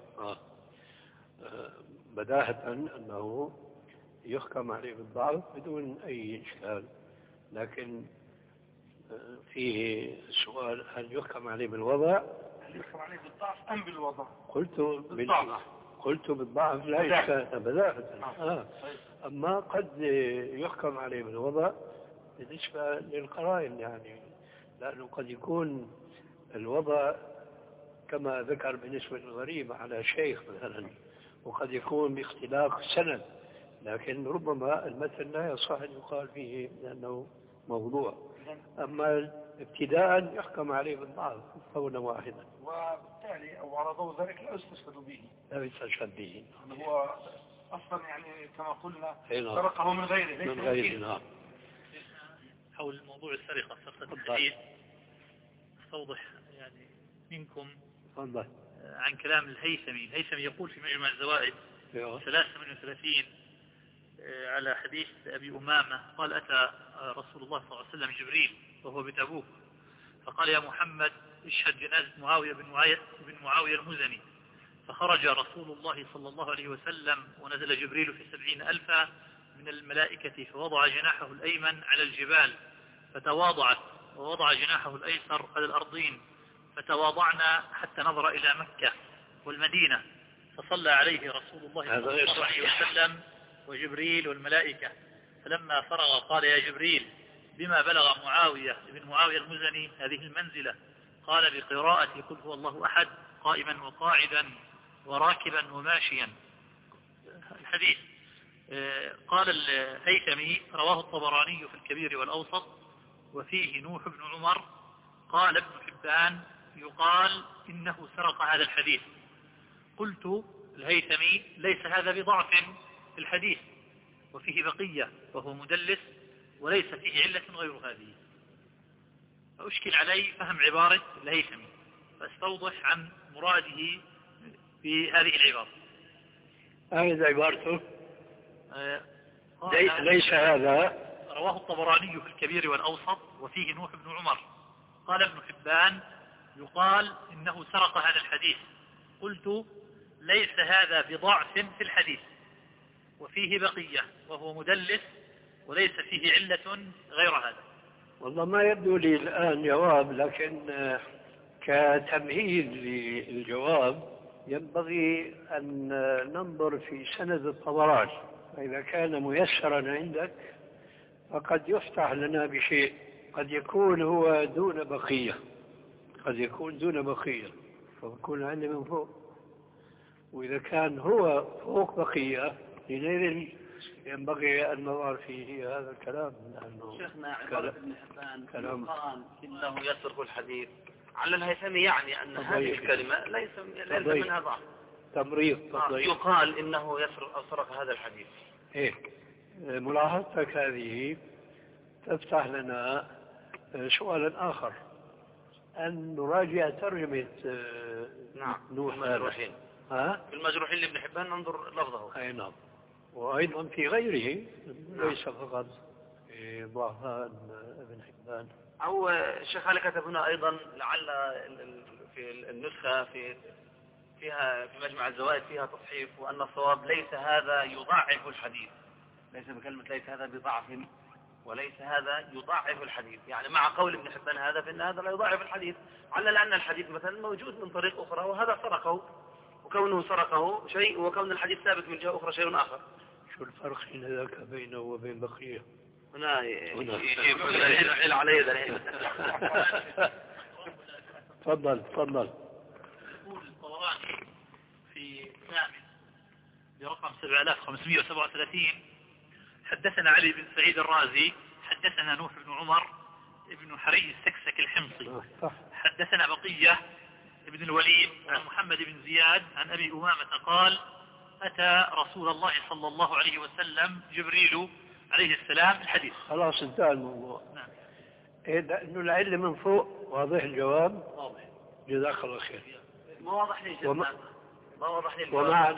بداهة أنه يحكم عليه بالضعف بدون أي إشكال. لكن فيه سؤال: هل يحكم عليه بالوضع؟ هل يحكم عليه بالضعف أم بالوضع؟ قلت بالضعف لا إشكال بداهة. أما قد يحكم عليه بالوضع بالنسبة للقرائن، يعني لأنه قد يكون الوضع كما ذكر بالنسبة للغريب على شيخ مثلا، وقد يكون باختلاف السند، لكن ربما المثل لا يصح أن يقال فيه لأنه موضوع. أما ابتداء يحكم عليه بالضعف قولا واحدا، وبالتالي أو على ضوء ذلك لا يستشهد به. لا يستشهد به. هو أصلا يعني كما قلنا سرقه من غيره. من غيره. نعم. حول موضوع السرقة سرقة الحديث، استوضح يعني منكم عن كلام الهيثمي. يقول في مجمع الزوائد 38 على حديث أبي أمامة قال: أتى رسول الله صلى الله عليه وسلم جبريل وهو بتبوك، فقال: يا محمد اشهد جنازة معاوية بن معاوية المزني. فخرج رسول الله صلى الله عليه وسلم ونزل جبريل في 70,000 من الملائكة، فوضع جناحه الأيمن على الجبال فتواضعت، ووضع جناحه الأيسر على الأرضين فتواضعنا حتى نظر إلى مكة والمدينة، فصلى عليه رسول الله صلى الله عليه وسلم وجبريل والملائكة. فلما فرغ قال: يا جبريل، بما بلغ معاوية بن معاوية المزني هذه المنزلة؟ قال: بقراءة قل هو الله أحد قائما وقاعدا وراكبا وماشيا. الحديث قال الهيثمي: رواه الطبراني في الكبير والأوسط، وفيه نوح بن عمر. قال ابن حبان: يقال إنه سرق هذا الحديث. قلت الهيثمي: ليس هذا بضعف في الحديث، وفيه بقية وهو مدلس، وليس فيه علة غير هذه. فأشكل علي فهم عبارة الهيثمي، فاستوضح عن مراده في هذه العبارة. هذه عبارته ليس هذا. رواه الطبراني في الكبير والأوسط، وفيه نوح بن عمر. قال ابن حبان: يقال إنه سرق هذا الحديث. قلت: ليس هذا بضعف في الحديث، وفيه بقية وهو مدلس، وليس فيه علة غير هذا. والله ما يبدو لي الآن جواب، لكن كتمهيد للجواب ينبغي أن ننظر في سند الطبراني، فإذا كان ميسرا عندك فقد يفتح لنا بشيء، قد يكون هو دون بقية، قد يكون دون بقية فيكون عندي من فوق، وإذا كان هو فوق بقية حينئذ ينبغي أن نظر فيه هذا الكلام. لأنه شيخنا عبارة ابن حبان يقال إنه يسرق الحديث على الهيثمي، يعني أن هذه الكلمة ليس منها ضعف، تمريض. يقال إنه سرق هذا الحديث. إيه، ملاحظتك هذه تفتح لنا سؤالا آخر، أن نراجع ترجمة نوح المجروحين. في المجروحين لابن حبان ننظر لفظه. أي نعم، وأيضا في غيره ليس فقط في ضعفاء ابن حبان. أو الشيخ علي كتب هنا أيضا لعل في النسخة فيها في مجمع الزوائد فيها تصحيف، وأن الصواب ليس هذا يضاعف الحديث، ليس بكلمة ليس هذا بضعف، وليس هذا يضاعف الحديث، يعني مع قول ابن حبان هذا فإن هذا لا يضاعف الحديث، على أن الحديث مثلا موجود من طريق أخرى وهذا سرقه، وكونه سرقه شيء وكون الحديث ثابت من جهة أخرى شيء آخر. شو الفرق حين ذاك بينه وبين بقية؟ هنا يجيب عليه ذلك. تفضل. يقول الطبراني في الثامن برقم 7537 حدثنا علي بن سعيد الرازي حدثنا نوح بن عمر ابن حري السكسك الحمصي حدثنا بقية ابن الوليد عن محمد بن زياد عن أبي أمامة قال أتى رسول الله صلى الله عليه وسلم جبريل عليه السلام الحديث. خلاص انتهى الموضوع. نعم. إنه العلم من فوق واضح الجواب؟ واضح. جزاك الله خير. ما واضح لي ما واضح لي.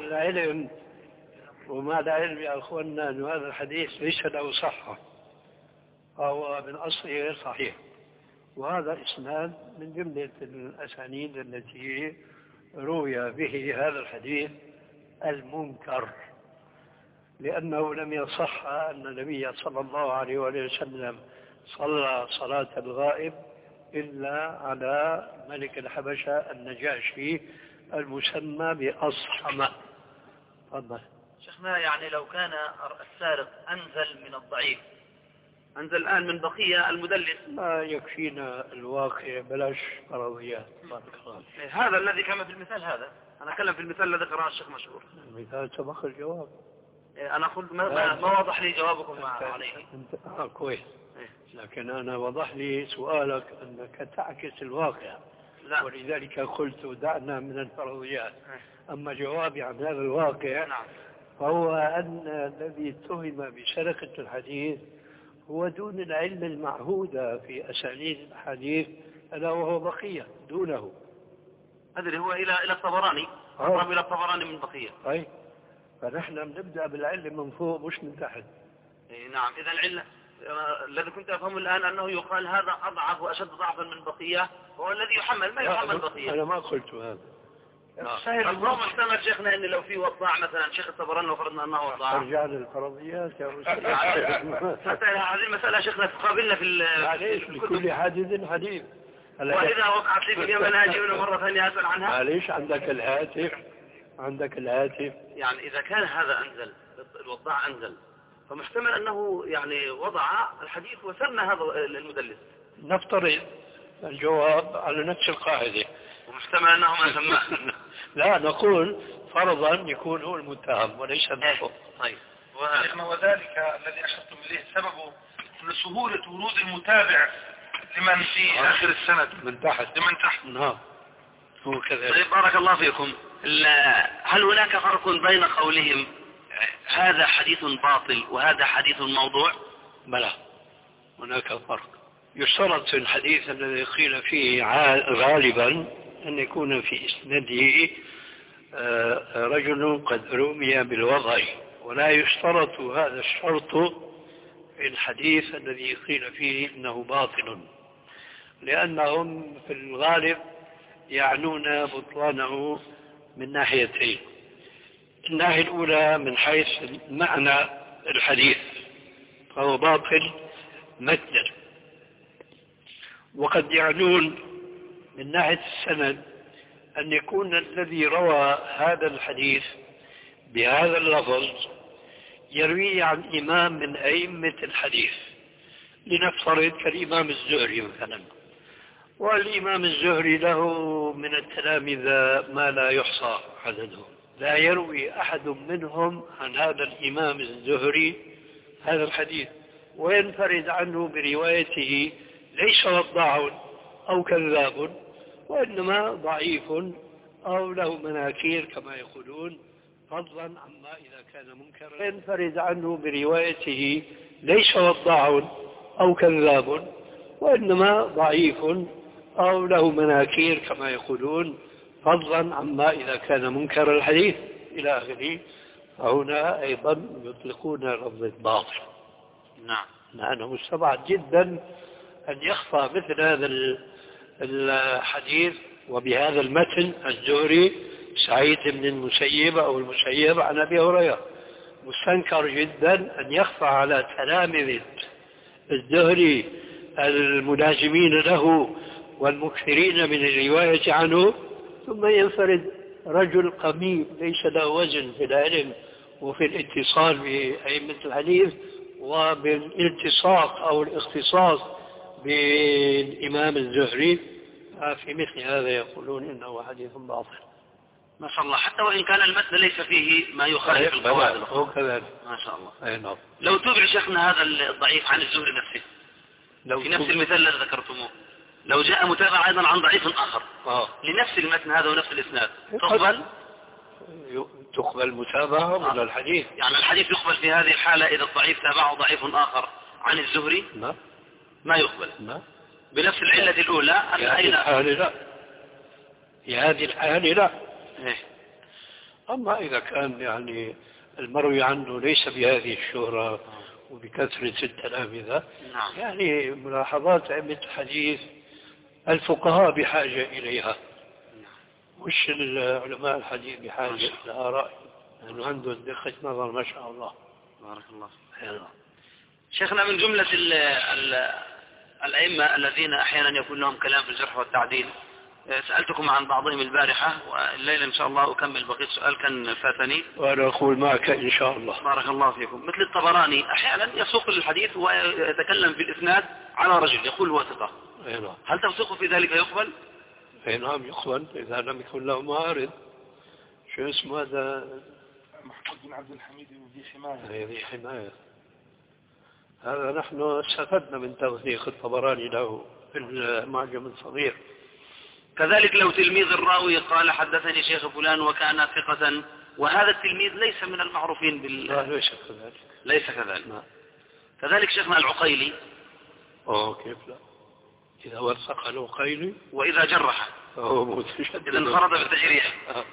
ومع العلم يا أخواننا أن هذا الحديث ليس له صحة، فهو من أصله غير صحيح، وهذا إسناد من جملة الأسانيد التي روي به هذا الحديث المنكر، لأنه لم يصح أن النبي صلى الله عليه وسلم صلى صلاة الغائب إلا على ملك الحبشة النجاشي المسمى بأصحمة. تفضل. شيخنا يعني لو كان السارق أنزل من الضعيف، أنزل الآن من بقية المدلس، ما يكفينا الواقع، بلاش فرضيات. هذا الذي كان في المثال، هذا أنا أتكلم في المثال الذي قرأه الشيخ مشهور. المثال سبق الجواب. أنا أقول ما وضح لي جوابكم عليه. كويس. لكن أنا وضح لي سؤالك أنك تعكس الواقع. لا. ولذلك قلت دعنا من الفرضيات. أما جوابي عن هذا الواقع فهو أن الذي اتهم بسرقة الحديث هو دون العلم المعهودة في أسانيد الحديث، ألا وهو بقية دونه. أدري هو إلى الطبراني، أقرب إلى الطبراني من بقية. طيب، فنحن بنبدأ بالعلم من فوق مش من تحت. نعم. إذا العلة الذي كنت أفهمه الآن أنه يقال هذا أضعف وأشد ضعفا من بقية، هو الذي يحمل ما يحمل بقية. أنا ما قلت هذا. الظلم محتمل شيخنا أن لو في وضاع مثلا شيخ الطبراني وفرضنا أنه وضاع. أرجع للفرضيات يا أستاذ. حتى هذه المسألة شيخنا تقابلنا في معليش، لكل حادث حديث. وإذا وقعت لي في اليوم أجي مرة ثانية أسأل عنها. معليش، عندك الهاتف. يعني إذا كان هذا أنزل، الوضاع أنزل، فمحتمل أنه يعني وضع الحديث وسمى هذا المدلس. نفترض الجواب على نفس القاعدة، ومحتمل أنه ما سماه. لا، نقول فرضا يكون هو المتهم وليس النفق. طيب. وذلك الذي أشرتم إليه سببه لسهولة ورود المتابع لمن في آخر السند من تحت. نعم، هو كذلك. طيب، بارك الله فيكم. هل هناك فرق بين قولهم هذا حديث باطل وهذا حديث موضوع؟ بلى، هناك فرق. يشترط في الحديث الذي قيل فيه غالبا أن يكون في إسناده رجل قد رمي بالوضع، ولا يشترط هذا الشرط في الحديث الذي قيل فيه إنه باطل، لأنهم في الغالب يعنون بطلانه من ناحيتين. الناحية الأولى من حيث معنى الحديث فهو باطل متنا، وقد يعنون من ناحية السند أن يكون الذي روى هذا الحديث بهذا اللفظ يروي عن إمام من أئمة الحديث، لنفترض كالإمام الزهري مثلا، والإمام الزهري له من التلامذة ما لا يحصى عددهم، لا يروي أحد منهم عن هذا الإمام الزهري هذا الحديث، وينفرد عنه بروايته ليس وضاع أو كذاب، وإنما ضعيف أو له مناكير كما يقولون، فضلا عما إذا كان منكرا. ينفرد عنه بروايته ليس وضاع أو كذاب، وإنما ضعيف أو له مناكير كما يقولون، فضلا عما إذا كان منكر الحديث إلى آخره. فهنا أيضا يطلقون لفظة باطل. نعم. لأنه مستبعد جدا أن يخفى مثل هذا الحديث وبهذا المتن الزهري سعيد بن المسيب أو المسيب عن أبي هريرة. مستنكر جدا أن يخفى على تلامذة الزهري الملازمين له والمكثرين من الرواية عنه، ثم ينفرد رجل قميء ليس له وزن في العلم وفي الاتصال بأئمة الحديث وبالالتصاق أو الاختصاص بالإمام الزهري، في مثل هذا يقولون إنه حديث باطل. ما شاء الله، حتى وإن كان المتن ليس فيه ما يخالف القواعد هو كذلك. ما شاء الله. أي نعم. لو تبع شيخنا هذا الضعيف عن الزهري نفسه في نفس المثال الذي ذكرتموه، لو جاء متابع أيضا عن ضعيف آخر لنفس المتن هذا ونفس الإسناد، تقبل متابعة ولا الحديث؟ يعني الحديث يقبل في هذه الحالة إذا الضعيف تابعه ضعيف آخر عن الزهري؟ لا، ما يقبل. لا. بنفس العلة الأولى. في هذه الحالة لا، في هذه الحالة لا. أما إذا كان يعني المروي عنه ليس بهذه الشهرة وبكثرة التلامذة، نعم. يعني ملاحظات أئمة الحديث الفقهاء بحاجة إليها، مش العلماء الحديث بحاجة لها رأي، لأنه عنده دقة نظر ما شاء الله. بارك الله فيك. شيخنا، من جملة الأئمة الذين أحيانا يكون لهم كلام في الجرح والتعديل، سألتكم عن بعضهم البارحة، والليلة إن شاء الله أكمل بقية سؤال كان فاتني وأنا أقول معك إن شاء الله. بارك الله فيكم. مثل الطبراني أحيانا يسوق الحديث ويتكلم في الإسناد على رجل يقول هو ثقة، هل توثيقه في ذلك يقبل؟ أي نعم يقبل إذا لم يكن له معارض. شو اسمه هذا؟ محمود بن عبد الحميد ذي حماية. ذي حماية. هذا نحن استفدنا من توثيق الطبراني له في المعجم الصغير. كذلك لو تلميذ الراوي قال حدثني شيخ فلان وكان ثقة، وهذا التلميذ ليس من المعروفين لا ليس كذلك. ليس كذلك. لا. كذلك شيخنا العقيلي. كيف لا؟ إذا وثق العقيلي وإذا جرح فهو متشدد. إذا انفرد بالتجريح.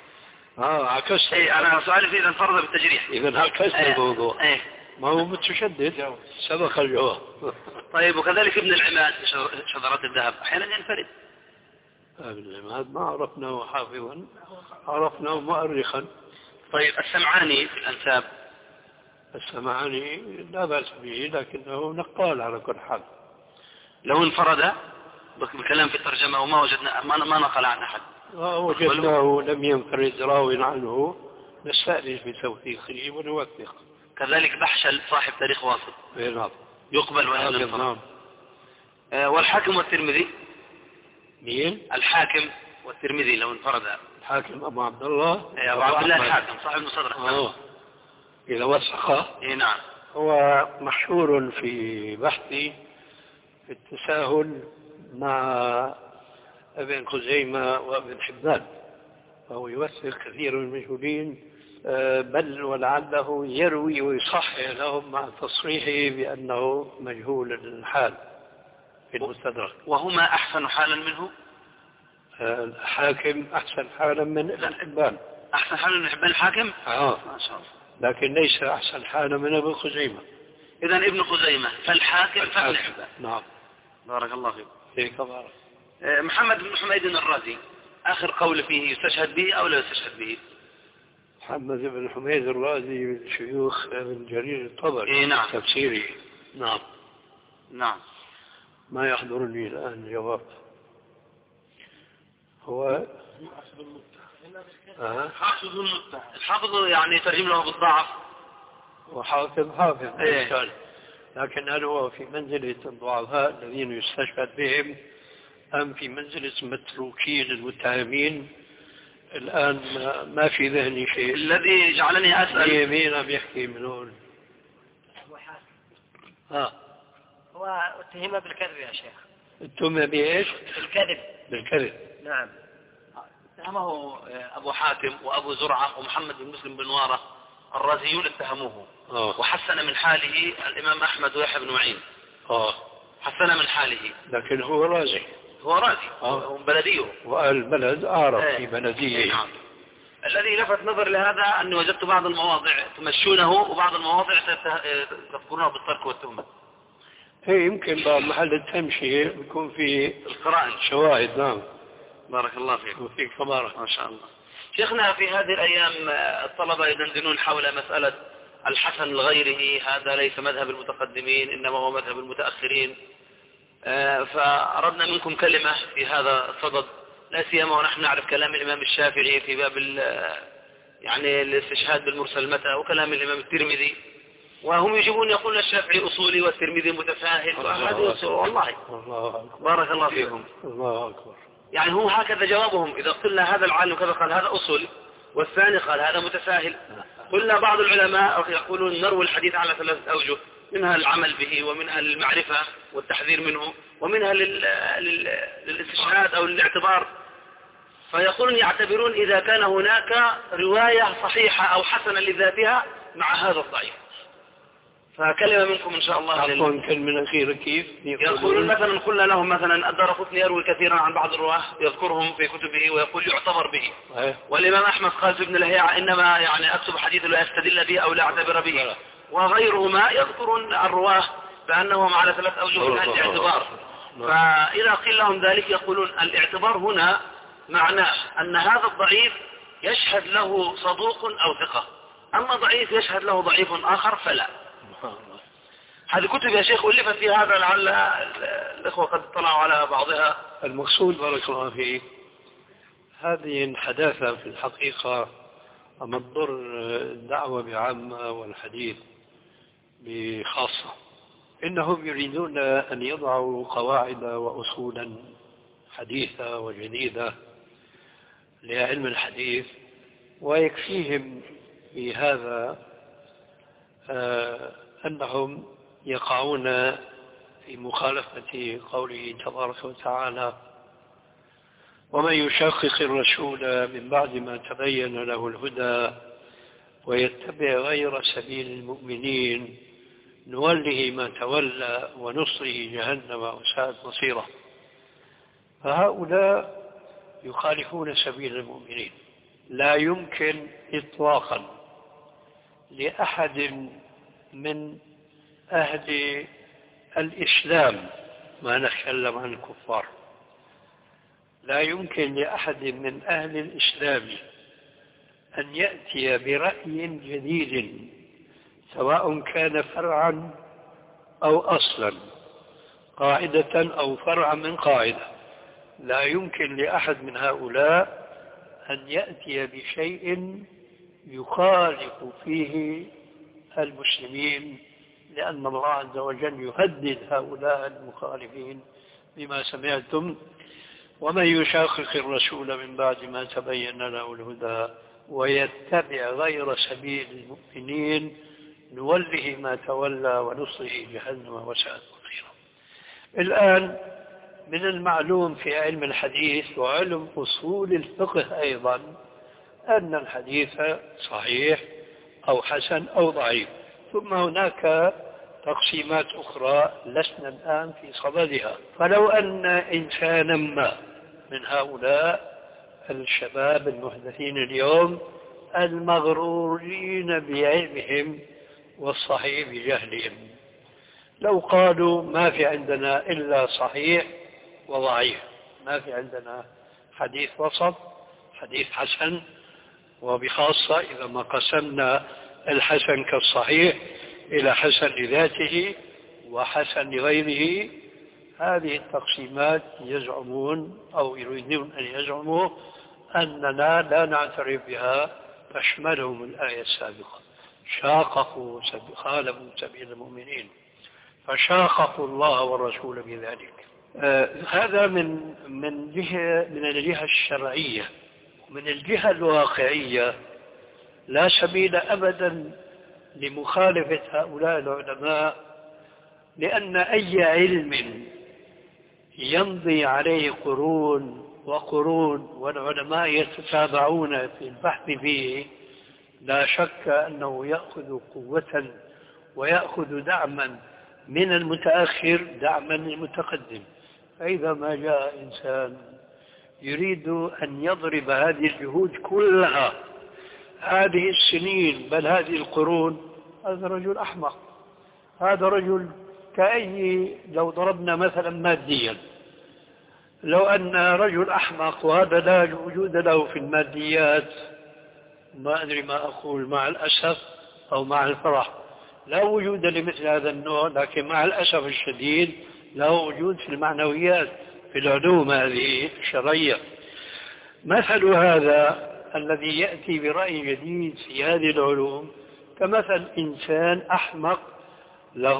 عكست. أنا سؤالي إذا انفرد بالتجريح. إذا عكست الموضوع. ما هو متشدد، سبق الجواب. طيب، وكذلك ابن العماد في شذرات الذهب أحيانا ينفرد. ابن العماد ما عرفناه حافظا، عرفناه مؤرخا. طيب، السمعاني في الأنساب. السمعاني لا بأس به، لكنه نقال على كل حال. لو انفرد بكلام في الترجمة وما وجدنا ما نقل عن أحد، وجدناه لم ينفرد راو عنه، نستأنس بتوثيقه ونوثق. كذلك بحشل صاحب تاريخ واسط. نعم. يقبل ولا لا؟ نعم. والحاكم والترمذي. مين؟ الحاكم والترمذي لو انفرد. الحاكم أبو عبد الله. أبو عبد الله الحاكم صاحب المستدرك. إذا وثقه. نعم. هو مشهور في بحثي في التساهل مع ابن خزيمة وابن حبان، فهو يوثق كثير من المجهولين، بل ولعله يروي ويصحح لهم مع تصريحه بأنه مجهول الحال في المستدرك. وهما أحسن حالا منه؟ الحاكم أحسن حالا من ابن حبان. أحسن حالا من ابن الحاكم؟ ما شاء الله. لكن ليس أحسن حالا من ابن خزيمة. إذن ابن خزيمة فالحاكم فابن حبان. نعم. بارك الله فيك. فيك بارك. محمد بن حميد الرازي آخر قول فيه يستشهد به أو لا يستشهد به؟ محمد بن حميد الرازي من شيوخ ابن جرير الطبري. نعم. تفسيري. نعم. نعم. ما يحضرني الآن جواب. هو حافظ المتهم. الحافظ يعني يترجم له بالضعف، وحافظ إيه. لكن هل هو في منزلة الضعفاء الذين يستشهد بهم أم في منزلة متروكين المتهمين؟ الآن ما في ذهني شيء. الذي جعلني أسأل مين عم يحكي من هون؟ أبو حاتم. هو اتهم بالكذب يا شيخ. اتهم بإيش؟ بالكذب. نعم. اتهمه أبو حاتم وأبو زرعة ومحمد بن مسلم بن وارة الرازيون اتهموه. وحسن من حاله الإمام أحمد ويحيى بن معين. حسن من حاله. لكن هو رازي. هو بلديه. والبلد أعرف في بلديه. نعم. الذي لفت نظر لهذا أني وجدت بعض المواضع تمشونه وبعض المواضع تذكرونها بالترك والتهمة. هي يمكن بعض محل التمشي يكون في القرائن شواهد. نعم. بارك الله فيك. وفيك كبارك. ما شاء الله. شيخنا في هذه الأيام الطلبة يدندنون حول مسألة الحسن لغيره، هذا ليس مذهب المتقدمين إنما هو مذهب المتأخرين. فأردنا منكم كلمة في هذا الصدد، لا سيما ونحن نعرف كلام الإمام الشافعي في باب يعني الاستشهاد بالمرسل متى، وكلام الإمام الترمذي، وهم يجيبون يقولون الشافعي أصولي والترمذي متساهل. والله بارك الله فيكم. الله أكبر. يعني هو هكذا جوابهم. إذا قلنا هذا العالم كذا قال هذا أصولي، والثاني قال هذا متساهل. قلنا بعض العلماء يقولون نروي الحديث على 3 أوجه، منها العمل به، ومنها للمعرفة والتحذير منه، ومنها للاستشهاد أو للاعتبار. فيقولون يعتبرون إذا كان هناك رواية صحيحة أو حسنة لذاتها مع هذا الضعيف. فكلمة منكم إن شاء الله. أكون كلمة أخيرة كيف؟ يقولون مثلا قلنا لهم مثلا الدارقطني يروي كثيرا عن بعض الرواه يذكرهم في كتبه ويقول يعتبر به. والإمام أحمد قال في ابن الهيعة إنما يعني أكتب حديث لا يستدل به أو لا أعتبر به. وغيرهما يذكرون الرواه بأنهم على 3 أوجه من الاعتبار. فإذا قيل لهم ذلك يقولون الاعتبار هنا معناه أن هذا الضعيف يشهد له صدوق أو ثقة، أما ضعيف يشهد له ضعيف آخر فلا. هذه كتب يا شيخ ألفت في هذا، لعل الإخوة قد اطلعوا على بعضها. المقصود بارك الله فيك هذه الحداثة في الحقيقة أما تضر الدعوة بعامة والحديث بخاصة. إنهم يريدون أن يضعوا قواعد وأصولا حديثة وجديدة لعلم الحديث، ويكفيهم في هذا أنهم يقعون في مخالفة قوله تبارك وتعالى: ومن يشاقق الرسول من بعد ما تبين له الهدى ويتبع غير سبيل المؤمنين نوله ما تولى ونصره جهنم وساءت مصيره. فهؤلاء يخالفون سبيل المؤمنين. لا يمكن إطلاقا لأحد من أهل الإسلام، ما نتكلم عن الكفار، لا يمكن لأحد من أهل الإسلام أن يأتي برأي جديد سواء كان فرعا أو أصلا، قاعدة أو فرعا من قاعدة. لا يمكن لأحد من هؤلاء أن يأتي بشيء يخالف فيه المسلمين، لأن الله عز وجل يهدد هؤلاء المخالفين بما سمعتم: ومن يشاقق الرسول من بعد ما تبين له الهدى ويتبع غير سبيل المؤمنين نوله ما تولى ونصره جهنم وساءت مصيره. الآن من المعلوم في علم الحديث وعلم أصول الفقه أيضا أن الحديث صحيح أو حسن أو ضعيف، ثم هناك تقسيمات أخرى لسنا الآن في صددها. فلو أن إنسانا ما من هؤلاء الشباب المحدثين اليوم المغرورين بعلمهم والصحيح بجهلهم لو قالوا ما في عندنا إلا صحيح وضعيف، ما في عندنا حديث وسط، حديث حسن، وبخاصة إذا ما قسمنا الحسن كالصحيح إلى حسن لذاته وحسن لغيره، هذه التقسيمات يزعمون أو يريدون أن يزعموا أننا لا نعترف بها، تشملهم الآية السابقة. خالفوا سبيل المؤمنين فشاققوا الله والرسول بذلك. هذا من الجهة الشرعية. من الجهة الواقعية لا سبيل أبدا لمخالفة هؤلاء العلماء، لأن أي علم يمضي عليه قرون وقرون والعلماء يتتابعون في البحث فيه لا شك أنه يأخذ قوة ويأخذ دعما من المتأخر دعما للمتقدم. فإذا ما جاء إنسان يريد أن يضرب هذه الجهود كلها هذه السنين بل هذه القرون، هذا رجل أحمق. هذا رجل كأي لو ضربنا مثلا ماديا، لو أن رجل أحمق وهذا لا وجود له في الماديات، ما أدري ما أقول، مع الأسف أو مع الفرح، لا وجود لمثل هذا النوع، لكن مع الأسف الشديد له وجود في المعنويات في العلوم هذه الشرعية. مثل هذا الذي يأتي برأي جديد في هذه العلوم كمثل إنسان أحمق له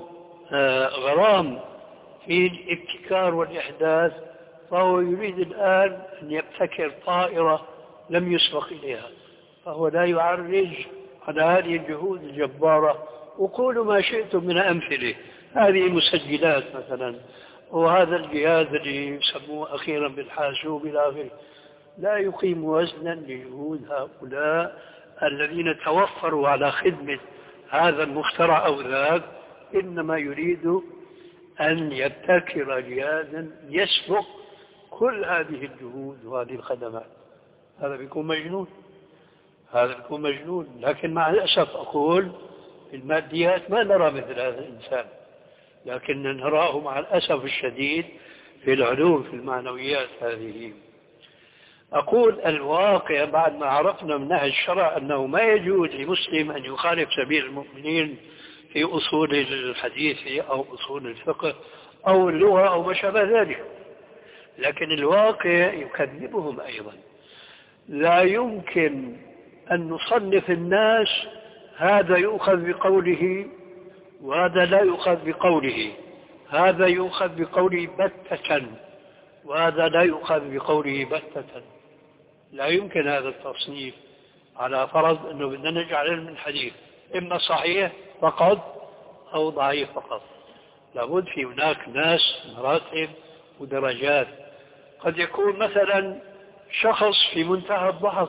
غرام في الابتكار والإحداث، فهو يريد الآن أن يبتكر طائرة لم يسبق إليها، فهو لا يعرج على هذه الجهود الجبارة. وقولوا ما شئتم من أمثله، هذه مسجلات مثلا، وهذا الجهاز اللي يسموه أخيرا بالحاسوب إلى آخره، لا يقيم وزنا لجهود هؤلاء الذين توفروا على خدمة هذا المخترع أو ذاك، إنما يريد أن يبتكر جهازا يسبق كل هذه الجهود وهذه الخدمات. هذا بيكون مجنون، هذا بيكون مجنون. لكن مع الأسف أقول في الماديات ما نرى مثل هذا الإنسان، لكن نراه مع الأسف الشديد في العلوم في المعنويات هذه. أقول الواقع بعد ما عرفنا من نهج الشرع أنه ما يجوز لمسلم أن يخالف سبيل المؤمنين في أصول الحديث أو أصول الفقه أو اللغة أو ما شابه ذلك، لكن الواقع يكذبهم أيضا. لا يمكن أن نصنف الناس هذا يؤخذ بقوله وهذا لا يؤخذ بقوله، هذا يؤخذ بقوله بتة وهذا لا يؤخذ بقوله بتة. لا يمكن هذا التصنيف على فرض أنه بدنا نجعل علم الحديث إما صحيح فقط أو ضعيف فقط. لابد في هناك ناس مراتب ودرجات. قد يكون مثلا شخص في منتهى الضعف،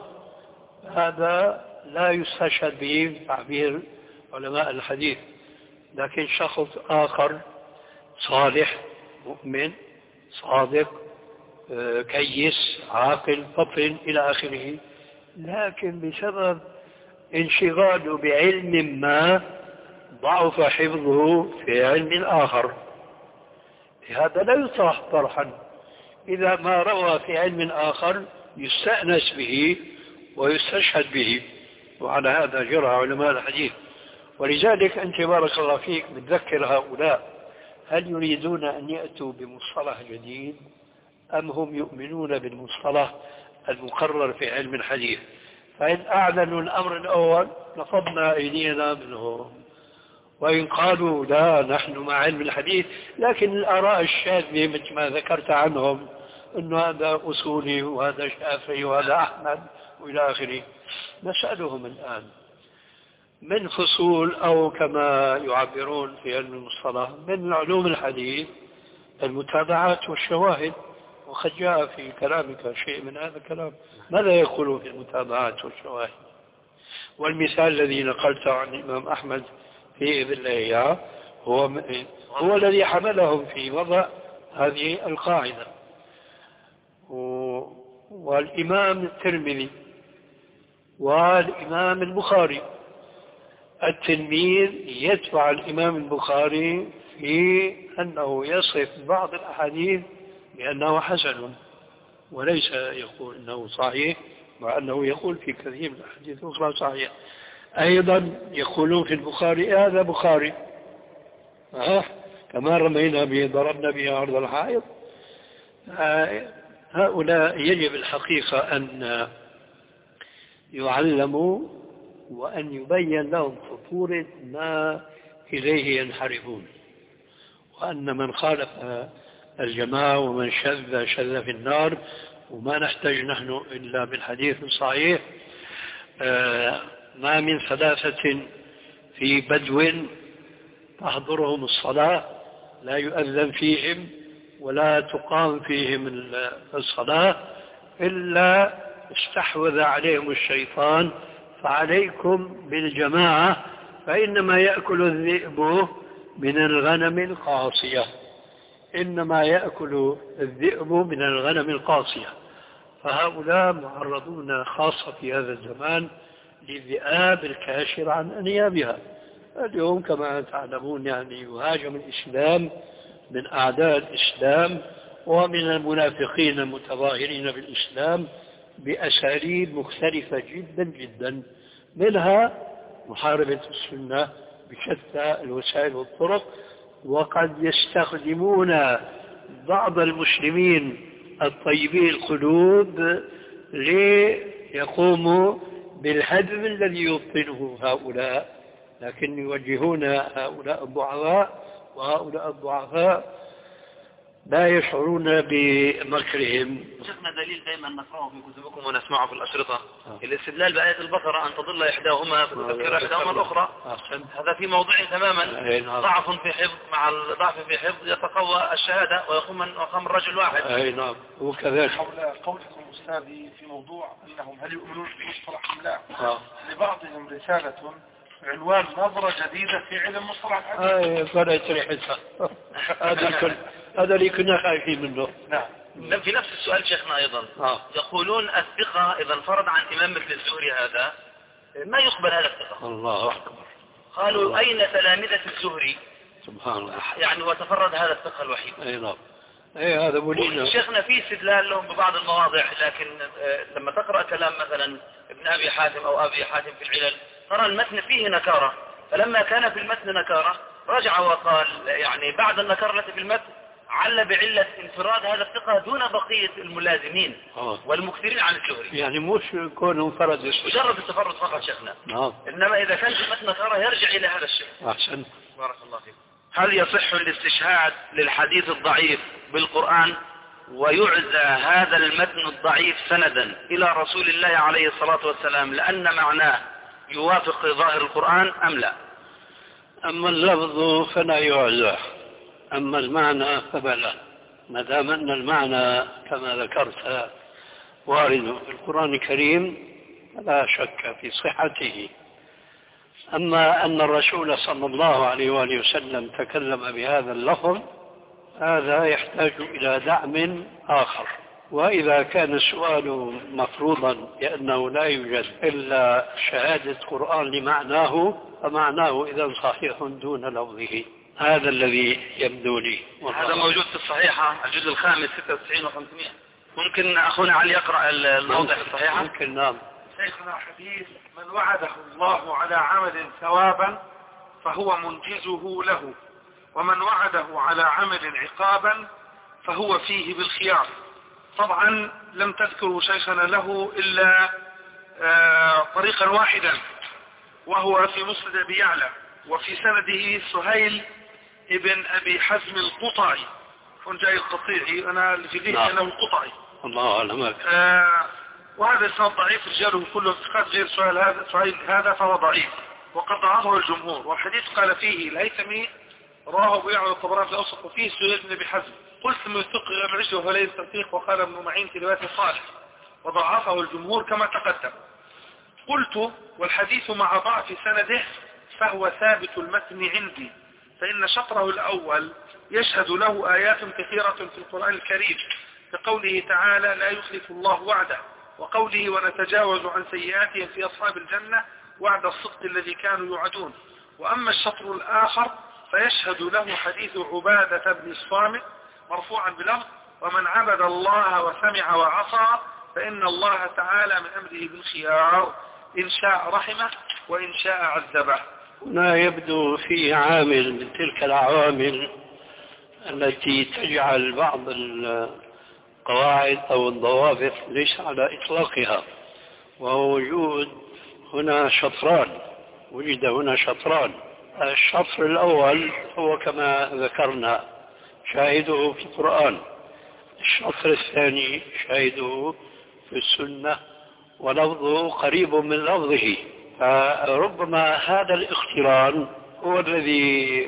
هذا لا يستشهد به تعبير علماء الحديث، لكن شخص آخر صالح مؤمن صادق كيس عاقل فطن إلى آخره، لكن بسبب انشغاله بعلم ما ضعف حفظه في علم آخر، هذا لا يطرح طرحا. إذا ما روى في علم آخر يستأنس به ويستشهد به، وعلى هذا جرى علماء الحديث. ولذلك أنت بارك الله فيك بتذكر هؤلاء، هل يريدون أن يأتوا بمصطلح جديد أم هم يؤمنون بالمصطلح المقرر في علم الحديث؟ فإن أعلنوا الأمر الأول نفضنا أيدينا منهم، وإن قالوا لا نحن مع علم الحديث، لكن الآراء الشاذة مثل ما ذكرت عنهم أنه هذا أصولي وهذا شافعي وهذا أحمد وإلى آخره، نسألهم الآن من فصول أو كما يعبرون في علم المصطلح من علوم الحديث المتابعات والشواهد. وقد جاء في كلامك شيء من هذا الكلام، ماذا يقولون في المتابعات والشواهد؟ والمثال الذي نقلته عن الإمام أحمد في ابن الله هو الذي حملهم في وضع هذه القاعدة. والإمام الترمذي والإمام البخاري، التلميذ يتبع الإمام البخاري في أنه يصف بعض الأحاديث بأنه حسن، وليس يقول أنه صحيح، مع أنه يقول في كثير من الأحاديث الأخرى صحيح. أيضا يقولون في البخاري هذا بخاري، كما رمينا به ضربنا به عرض الحائط. هؤلاء يجب الحقيقة أن يعلموا وأن يبين لهم خطورة ما إليه ينحرفون، وأن من خالف الجماعة ومن شذ شذ في النار، وما نحتاج نحن إلا بالحديث الصحيح ما من ثلاثة في بدو تحضرهم الصلاة لا يؤذن فيهم ولا تقام فيهم الصلاة إلا استحوذ عليهم الشيطان، فعليكم بالجماعة فإنما يأكل الذئب من الغنم القاصية، إنما يأكل الذئب من الغنم القاصية. فهؤلاء معرضون خاصة في هذا الزمان للذئاب الكاشر عن أنيابها. اليوم كما تعلمون يعني يهاجم الإسلام من أعداء الإسلام ومن المنافقين المتظاهرين بالإسلام بأساليب مختلفة جدا جدا، منها محاربة السنة بشتى الوسائل والطرق، وقد يستخدمون بعض المسلمين الطيبين القلوب ليقوموا بالهدم الذي يبطنه هؤلاء، لكن يوجهون هؤلاء الضعفاء، وهؤلاء الضعفاء لا يشعرون بمكرهم. شيخنا دليل دائما نقرأه في كتبكم ونسمعه في الأشرطة الاستدلال بآية البقرة أن تضل إحداهما فتذكر إحداهما الأخرى. هذا في موضع تماما. ضعف في حفظ مع الضعف في حفظ يتقوى الشهادة ويقوم الرجل واحد. أي نعم وكذلك. حول قولكم أستاذي في موضوع أنهم هل يؤمنون بمصطلح أم لا، لبعضهم رسالة عنوان نظرة جديدة في علم مصطلح الحديث. فلا يتريحها. هذا اللي كنا خايفين منه. نعم. في نفس السؤال شيخنا أيضا يقولون الثقة إذا انفرد عن إمام مثل الزهري هذا ما يقبل هذا الثقة. الله أكبر. قالوا الله. أين تلامذة الزهري؟ سبحان الله. يعني وتفرد هذا الثقة الوحيد. أي نعم. أي هذا بولينا. شيخنا في استدلال لهم ببعض المواضع، لكن لما تقرأ كلام مثلا ابن أبي حاتم أو أبي حاتم في العلل ترى المتن فيه نكارة، فلما كان في المتن نكارة رجع وقال يعني بعد النكارة التي في المتن عل بعلة انفراد هذا الثقة دون بقية الملازمين والمكثرين عن الزهري. يعني مش كونه انفرد مجرد التفرد فقط شيخنا. إنما إذا كان في المتن نكارة يرجع إلى هذا الشيء. أحسن. بارك الله فيك. هل يصح الاستشهاد للحديث الضعيف بالقرآن ويعزى هذا المتن الضعيف سندا إلى رسول الله عليه الصلاة والسلام لأن معناه يوافق ظاهر القرآن أم لا؟ أما اللفظ فلا يعزى، أما المعنى فبلا، ما دام أن المعنى كما ذكرت وارد في القرآن الكريم لا شك في صحته. أما أن الرسول صلى الله عليه وآله وسلم تكلم بهذا اللفظ هذا يحتاج إلى دعم آخر. وإذا كان السؤال مفروضا لأنه لا يوجد إلا شهادة قرآن لمعناه فمعناه إذا صحيح دون لفظه، هذا الذي يبدو لي. هذا موجود في الصحيحة الجزء الخامس 96 و500. ممكن أخونا علي يقرأ الموضع في الصحيحة؟ ممكن. نعم. شيخنا حديث من وعده الله على عمل ثوابا فهو منجزه له، ومن وعده على عمل عقابا فهو فيه بالخيار. طبعا لم تذكروا شيخنا له إلا طريقا واحدا وهو في مسند أبي يعلى، وفي سنده سهيل ابن أبي حزم القطعي، كون جاي القطيعي أنا في ذهني أنه القطعي. الله أعلم. وهذا الإسناد ضعيف، رجاله كلهم ثقات غير سهيل هذا فهو ضعيف وقد ضعفه الجمهور. والحديث قال فيه الهيثمي رواه أبو يعلى الطبراني في الأوسط وفيه سهيل بن أبي حزم، قلت من يثق غير رجله ولا يستثيق، وقال ابن معين في رواية صالح وضعفه الجمهور كما تقدم. قلت والحديث مع ضعف سنده فهو ثابت المتن عندي، فإن شطره الأول يشهد له آيات كثيرة في القرآن الكريم كقوله تعالى لا يخلف الله وعده، وقوله ونتجاوز عن سيئاتهم في أصحاب الجنة وعد الصدق الذي كانوا يوعدون. وأما الشطر الآخر فيشهد له حديث عبادة بن الصامت مرفوعا بلفظ ومن عبد الله وسمع وعصى فإن الله تعالى من أمره بالخيار إن شاء رحمه وإن شاء عذبه. هنا يبدو في عامل من تلك العوامل التي تجعل بعض القواعد أو الضوابط ليس على إطلاقها، وهو وجود هنا شطران، وجد هنا شطران. الشطر الأول هو كما ذكرنا شاهده في القرآن، الشطر الثاني شاهده في السنة ولفظه قريب من لفظه، فربما هذا الاقتران هو الذي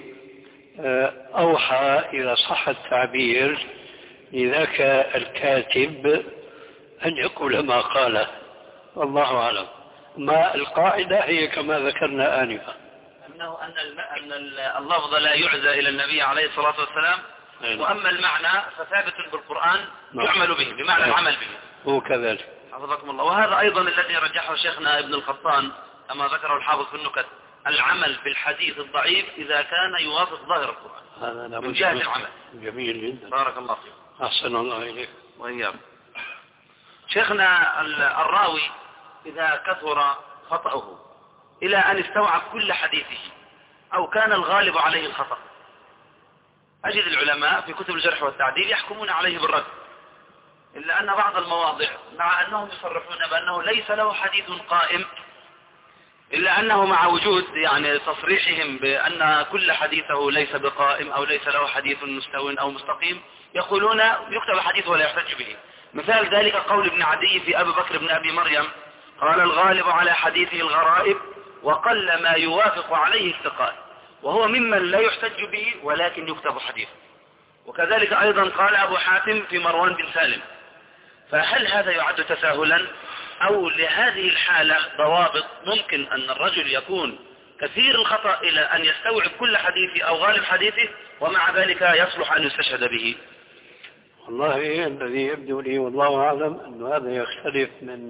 أوحى إذا صح التعبير لذاك الكاتب أن يقول ما قاله، والله أعلم. ما القاعدة هي كما ذكرنا آنفا، أن اللفظ لا يعزى إلى النبي عليه الصلاة والسلام، وأما المعنى فثابت بالقرآن يعمل به بمعنى العمل به، هو كذلك حفظكم الله. وهذا أيضا الذي رجحه شيخنا ابن القطان كما ذكره الحافظ في النكت، العمل بالحديث الضعيف إذا كان يوافق ظاهر القرآن هذا من جهة العمل. جميل جدا، بارك الله فيك. أحسن الله إليك وإياكم. شيخنا الراوي إذا كثر خطأه إلى أن استوعب كل حديثه أو كان الغالب عليه الخطأ، أجد العلماء في كتب الجرح والتعديل يحكمون عليه بالرد، إلا أن بعض المواضع مع أنهم يصرحون بأنه ليس له حديث قائم، إلا أنه مع وجود يعني تصريحهم بأن كل حديثه ليس بقائم أو ليس له حديث مستو أو مستقيم، يقولون يكتب حديث ولا يحتج به. مثال ذلك قول ابن عدي في أبي بكر بن أبي مريم، قال الغالب على حديثه الغرائب وقل ما يوافق عليه الثقات، وهو ممن لا يحتج به ولكن يكتب حديثه. وكذلك أيضا قال أبو حاتم في مروان بن سالم. فهل هذا يعد تساهلا أو لهذه الحالة ضوابط ممكن أن الرجل يكون كثير الخطأ إلى أن يستوعب كل حديثه أو غالب حديثه ومع ذلك يصلح أن يستشهد به؟ والله الذي يبدو لي والله أعلم أن هذا يختلف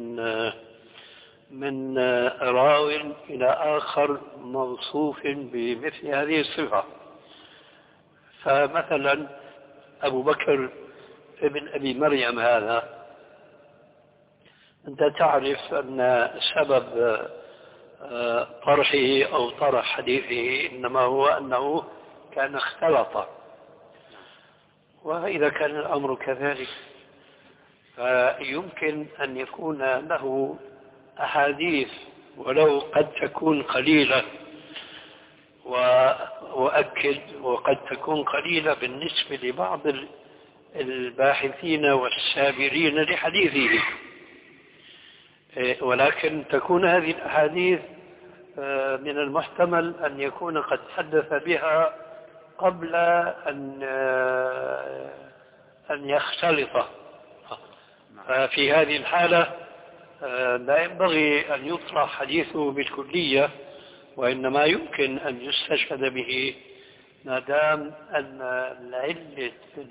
من راو إلى آخر موصوف بمثل هذه الصفة. فمثلا أبو بكر ابن أبي مريم هذا، أنت تعرف أن سبب طرحه أو طرح حديثه إنما هو أنه كان اختلط، وإذا كان الأمر كذلك فيمكن أن يكون له أحاديث ولو قد تكون قليلة، وأؤكد وقد تكون قليلة بالنسبة لبعض الباحثين والسابرين لحديثه، ولكن تكون هذه الأحاديث من المحتمل أن يكون قد حدث بها قبل أن يختلط. ففي هذه الحالة لا ينبغي أن يطرح حديثه بالكلية، وإنما يمكن أن يستشهد به ما دام أن العلة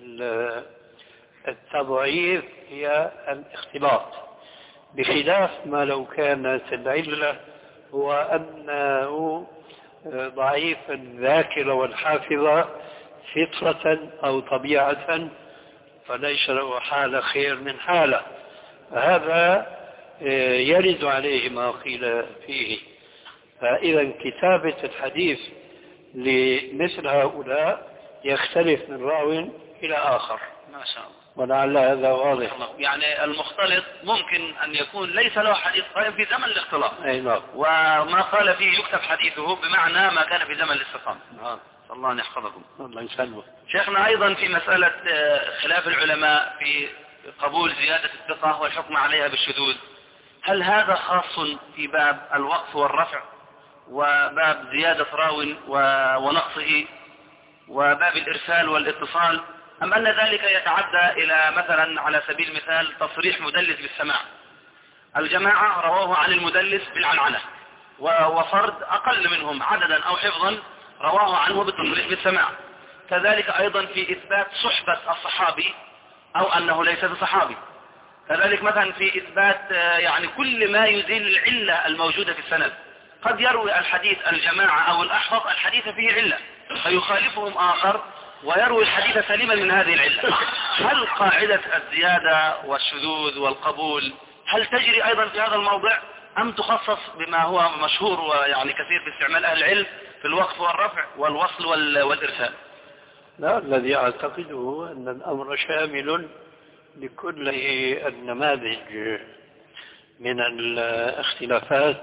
التضعيف هي الاختلاط، بخلاف ما لو كانت العلة هو أنه ضعيف الذاكرة والحافظة فطرة أو طبيعة، فليس له حالة خير من حالة، فهذا يرد عليه ما قيل فيه. فإذا كتابة الحديث لمثل هؤلاء يختلف من راو إلى آخر. ما شاء الله. ولعل هذا واضح. يعني المختلط ممكن أن يكون ليس له حديث قائم في زمن الاختلاط، أي نعم، وما قال فيه يكتب حديثه بمعنى ما كان في زمن الاستقامة. نعم. الله أن يحفظكم. الله يسلمك. شيخنا أيضا في مسألة خلاف العلماء في قبول زيادة الثقة والحكم عليها بالشذوذ، هل هذا خاص في باب الوقف والرفع وباب زيادة راو ونقصه وباب الإرسال والاتصال، أم أن ذلك يتعدى إلى مثلا على سبيل المثال تصريح مدلس بالسماع؟ الجماعة رواه عن المدلس بالعنعنة، وفرد أقل منهم عددا أو حفظا رواه عنه بالتصريح بالسماع. كذلك أيضا في إثبات صحبة الصحابي أو أنه ليس بصحابي. كذلك مثلا في إثبات يعني كل ما يزيل العلة الموجودة في السند. قد يروي الحديث الجماعة أو الأحفظ الحديث فيه علة فيخالفهم آخر ويروي الحديث سليما من هذه العلة. هل قاعدة الزيادة والشذوذ والقبول هل تجري أيضا في هذا الموضع أم تخصص بما هو مشهور ويعني كثير في استعمال أهل العلم في الوقف والرفع والوصل والإرسال؟ لا، الذي أعتقده أن الأمر شامل لكل النماذج من الاختلافات،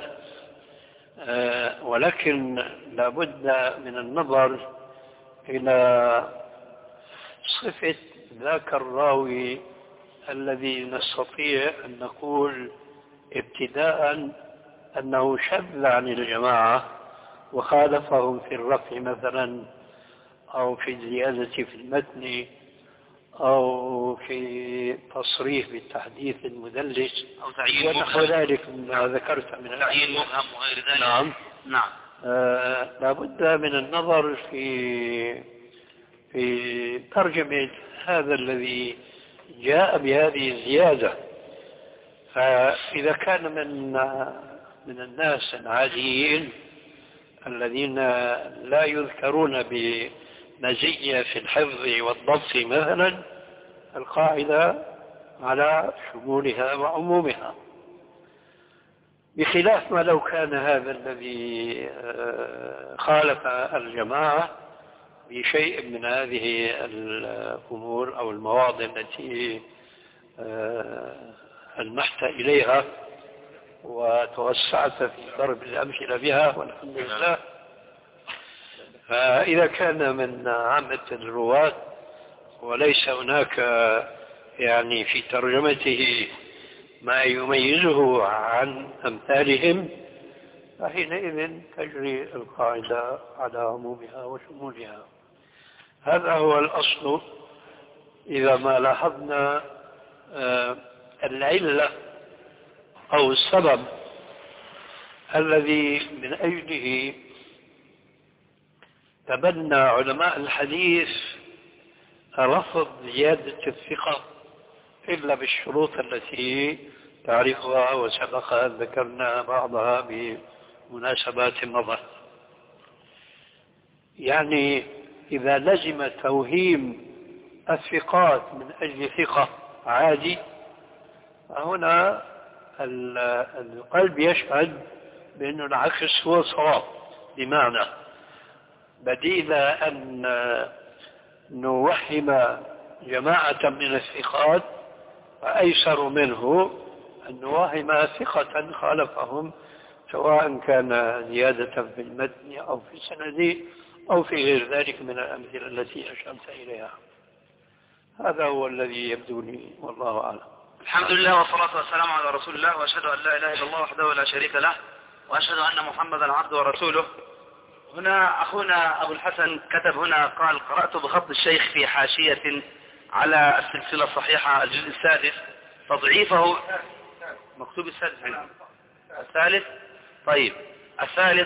ولكن لابد من النظر إلى صفة ذاك الراوي الذي نستطيع أن نقول ابتداء أنه شذ عن الجماعة وخالفهم في الرفع مثلا، أو في الزيادة في المتن، أو في تصريح بالتحديث المدلس، أو تعيين ونحو ذلك مما ذكرت من تعيين مبهم وغير ذلك. نعم. نعم. لابد من النظر في ترجمة هذا الذي جاء بهذه الزيادة. فإذا كان من الناس العاديين الذين لا يذكرون بمزية في الحفظ والضبط مثلا، القاعدة على شمولها وعمومها، بخلاف ما لو كان هذا الذي خالف الجماعة بشيء من هذه الأمور أو المواضع التي ألمحت إليها وتوسعت في ضرب الأمثلة بها والحمد لله. فإذا كان من عامة الرواة وليس هناك يعني في ترجمته ما يميزه عن أمثالهم، فحينئذ تجري القاعدة على عمومها وشمولها. هذا هو الأصل. إذا ما لاحظنا العلة أو السبب الذي من أجله تبنى علماء الحديث رفض زيادة الثقة إلا بالشروط التي تعرفها وسبق ذكرنا بعضها بمناسبات مضت. يعني إذا لزم توهيم الثقات من أجل ثقة عادي، هنا القلب يشهد بأن العكس هو صواب، بمعنى بديل أن نوهم جماعة من الثقات فأيسر منه أن نوهم ثقة خالفهم، سواء كان زيادة في المتن أو في السند أو في غير ذلك من الأمثلة التي أشرت إليها. هذا هو الذي يبدو لي، والله أعلم. الحمد لله والصلاة والسلام على رسول الله، وأشهد أن لا إله إلا الله وحده لا شريك له، وأشهد أن محمدا عبده ورسوله. هنا أخونا أبو الحسن كتب هنا قال: قرأت بخط الشيخ في حاشية على السلسلة الصحيحة الجزء السادس تضعيفه. مكتوب السادس هنا. الثالث. طيب الثالث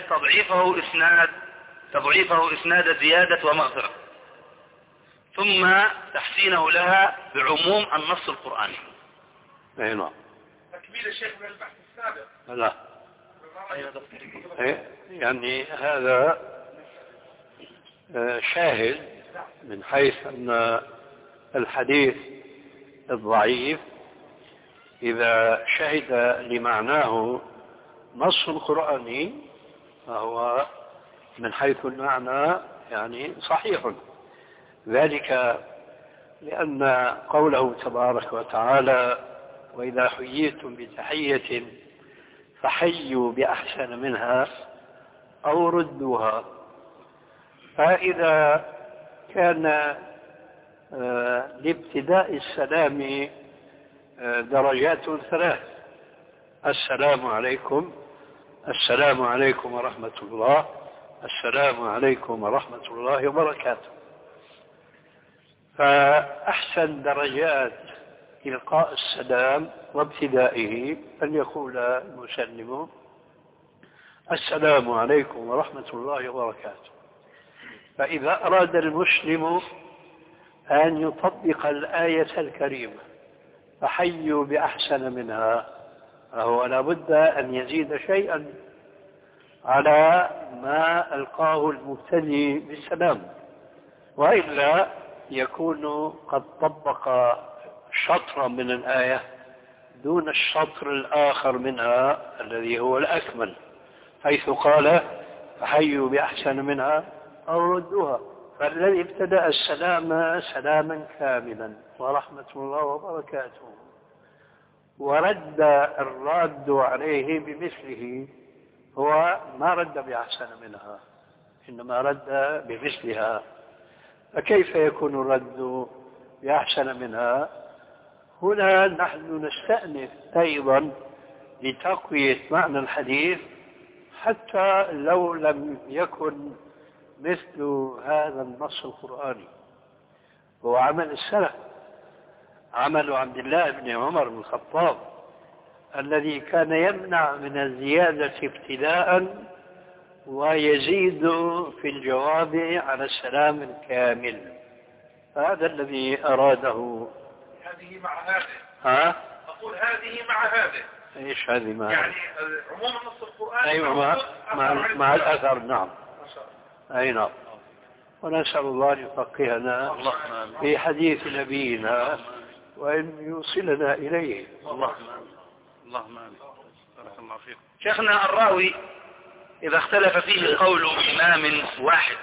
تضعيفه إسناد زيادة ومغفرة، ثم تحسينه لها بعموم النص القرآني. نعم. تكميل الشيخ من البحث السابق. لا. يعني هذا شاهد من حيث أن الحديث الضعيف إذا شهد لمعناه نص قرآني فهو من حيث المعنى يعني صحيح، ذلك لأن قوله تبارك وتعالى: وإذا حييتم بتحية فحيوا بأحسن منها أو ردوها. فإذا كان لابتداء السلام درجات ثلاث: السلام عليكم، السلام عليكم ورحمة الله، السلام عليكم ورحمة الله وبركاته. فأحسن درجات إلقاء السلام وابتدائه أن يقول المسلم: السلام عليكم ورحمة الله وبركاته. فإذا أراد المسلم أن يطبق الآية الكريمة فحيوا بأحسن منها، فهو لابد أن يزيد شيئا على ما ألقاه المبتدئ بالسلام، وإلا يكون قد طبق شطرا من الآية دون الشطر الآخر منها الذي هو الأكمل، حيث قال: فحيوا بأحسن منها أو ردوها. فالذي ابتدأ السلام سلاما كاملا ورحمة الله وبركاته، ورد الراد عليه بمثله، هو ما رد بأحسن منها إنما رد بمثلها، فكيف يكون الرد بأحسن منها؟ هنا نحن نستأنف أيضا لتقوية معنى الحديث، حتى لو لم يكن مثل هذا النص القرآني. هو عمل السلف، عمل عبد الله بن عمر بن الخطاب الذي كان يمنع من الزيادة ابتداء ويزيد في الجواب على السلام الكامل. هذا الذي أراده. هذه مع هذه. ها؟ أقول هذه مع هذه. إيش هذه مع؟ يعني عموم النص القرآني. أيوة مع الأثر. نعم. أي نعم. ونسأل الله أن يفقهنا في حديث نبينا وأن يوصلنا إليه. اللهم آمين. بارك الله فيكم. شيخنا، الراوي إذا اختلف فيه قول إمام واحد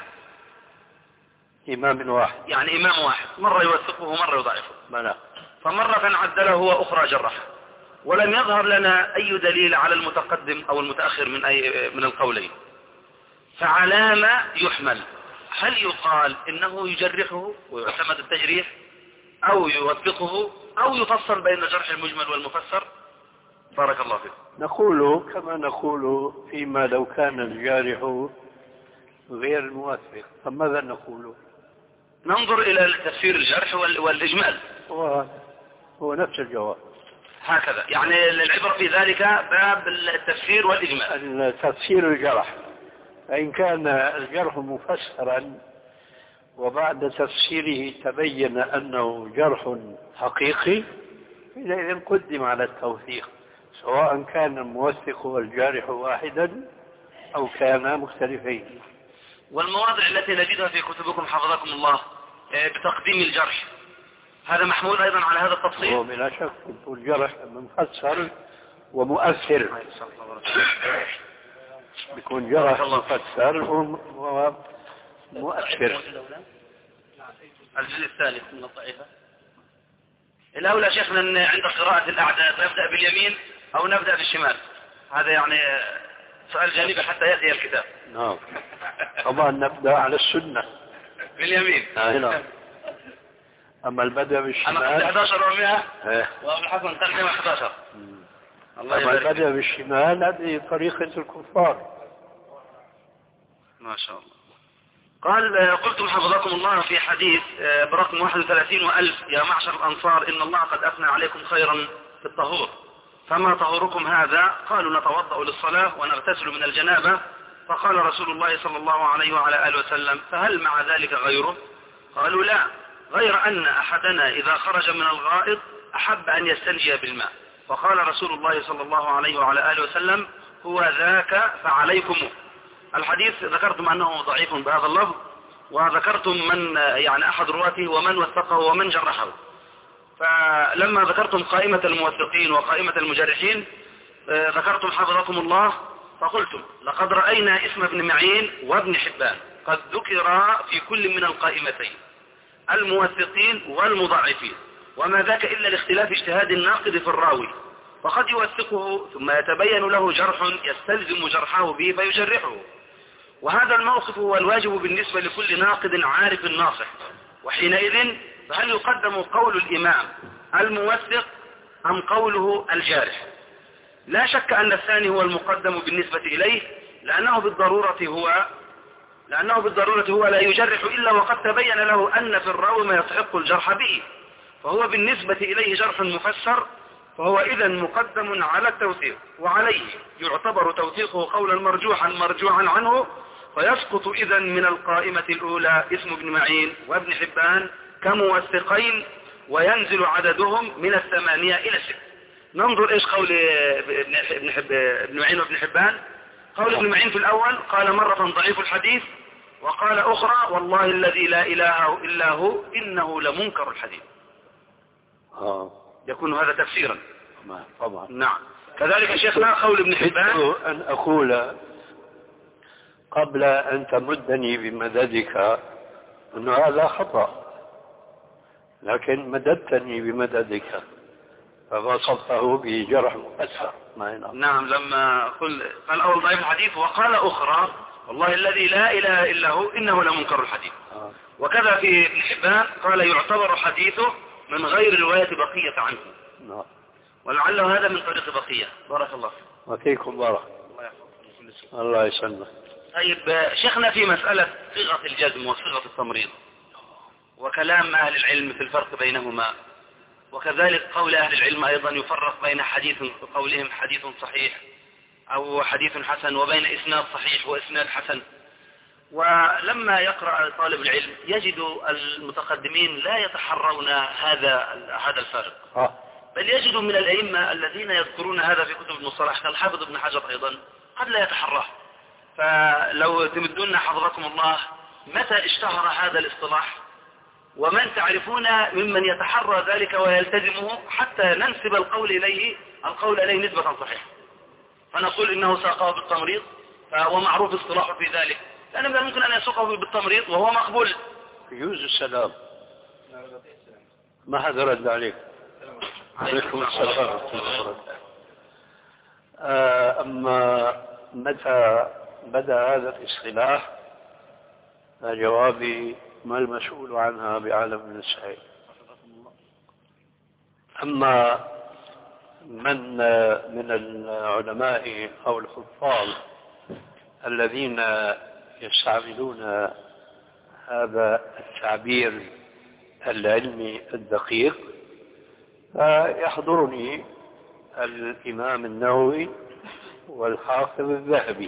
يعني إمام واحد مرة يوثقه ومرة يضعفه، فمرة عدله وأخرى جرحه، ولم يظهر لنا أي دليل على المتقدم أو المتأخر من القولين، فعلى ما يحمل؟ هل يقال إنه يجرحه ويعتمد التجريح، أو يوثقه، أو يفصل بين الجرح المجمل والمفسر؟ بارك الله فيكم. نقول كما نقول فيما لو كان الجارح غير الموثق، فماذا نقول؟ ننظر إلى تفسير الجرح والإجمال، هو نفس الجواب هكذا. يعني العبرة في ذلك باب التفسير والإجمال. التفسير الجرح، فإن كان الجرح مفسرا وبعد تفسيره تبين أنه جرح حقيقي، إذا قدم على التوثيق، سواء كان الموثق والجارح واحدا أو كانا مختلفين. والمواضع التي نجدها في كتبكم حفظكم الله بتقديم الجرح، هذا محمول أيضا على هذا التفصيل؟ هو بلا شك الجرح مفسر ومؤثر، بيكون جرح مفسر ومؤثر. الجزء الثالث من الضعيفة. الأولى شيخنا عند قراءة الأعداد نبدأ باليمين أو نبدأ بالشمال؟ هذا يعني سؤال جانبي حتى يأتي الكتاب. نعم طبعا نبدأ على السنة باليمين. نعم. أما البدء بالشمال أنا 11 و100 وأبو الحسن تقدم 11. أما البدء بالشمال هذه طريقة الكفار. ما شاء الله. قال قلتم حفظكم الله في حديث برقم 31 وألف: يا معشر الأنصار إن الله قد أثنى عليكم خيرا في الطهور، فما طهوركم هذا؟ قالوا نتوضأ للصلاة ونغتسل من الجنابة. فقال رسول الله صلى الله عليه وعلى آله وسلم: فهل مع ذلك غيره؟ قالوا لا، غير أن أحدنا إذا خرج من الغائط أحب أن يستنجي بالماء. فقال رسول الله صلى الله عليه وعلى آله وسلم: هو ذاك فعليكم. الحديث ذكرتم أنه ضعيف بهذا اللفظ، وذكرتم من يعني أحد رواته ومن وثقه ومن جرحه. فلما ذكرتم قائمة الموثقين وقائمة المجرحين ذكرتم حفظكم الله فقلتم: لقد رأينا اسم ابن معين وابن حبان قد ذكر في كل من القائمتين، الموثقين والمضاعفين، وما ذاك إلا لاختلاف اجتهاد الناقد في الراوي، فقد يوثقه ثم يتبين له جرح يستلزم جرحه به فيجرحه. وهذا الموقف هو الواجب بالنسبة لكل ناقد عارف ناصح. وحينئذ فهل يقدم قول الإمام الموثق أم قوله الجارح؟ لا شك أن الثاني هو المقدم بالنسبة إليه، لأنه بالضرورة هو لا يجرح إلا وقد تبين له أن في الراوي ما يستحق الجرح به، فهو بالنسبة إليه جرح مفسر، فهو إذا مقدم على التوثيق، وعليه يعتبر توثيقه قولا مرجوعا عنه، فيسقط إذا من القائمة الأولى اسم ابن معين وابن حبان كموثقين، وينزل عددهم من 8 إلى 6. ننظر إيش قول ابن معين وابن حبان. قول ابن معين في الأول قال مرة ضعيف الحديث، وقال أخرى والله الذي لا إله إلا هو إنه لمنكر الحديث. يكون هذا تفسيرا طبعا. نعم. كذلك شيخنا قول ابن حبان أن أقول قبل أن تمدني بمددك أنه هذا خطأ، لكن مددتني بمددك فوصفته بجرح مؤثر. نعم، لما قال أول ضعيف الحديث وقال أخرى والله الذي لا إله إلا هو إنه لمنكر الحديث. وكذا في ابن حبان قال يعتبر حديثه من غير رواية بقية عنه. ولعله هذا من طريق بقية. بارك الله وفيكم بارك الله يسلمك. طيب شيخنا، في مسألة صيغة الجزم وصيغة التمريض وكلام أهل العلم في الفرق بينهما، وكذلك قول أهل العلم أيضا يفرق بين حديث قولهم حديث صحيح أو حديث حسن وبين إسناد صحيح وإسناد حسن. ولما يقرأ طالب العلم يجد المتقدمين لا يتحرون هذا الفارق، بل يجد من الأئمة الذين يذكرون هذا في كتب المصطلح كالحافظ ابن حجر أيضا قد لا يتحراه. فلو تمدون حفظكم الله متى اشتهر هذا الاصطلاح ومن تعرفون ممن يتحرى ذلك ويلتزمه حتى ننسب القول إليه نسبة صحيحة، فنقول إنه ساقه بالتمريض فهو معروف اصطلاحه في ذلك، لأنه من الممكن أن يسوقه بالتمريض وهو مقبول. يوز السلام ما حدا رد عليك. عليكم السلام. أما متى بدأ هذا الاصطلاح فجوابي ما المسؤول عنها بعالم من السعي. أما من العلماء أو الحفاظ الذين يستعملون هذا التعبير العلمي الدقيق فيحضرني الإمام النووي والحافظ الذهبي،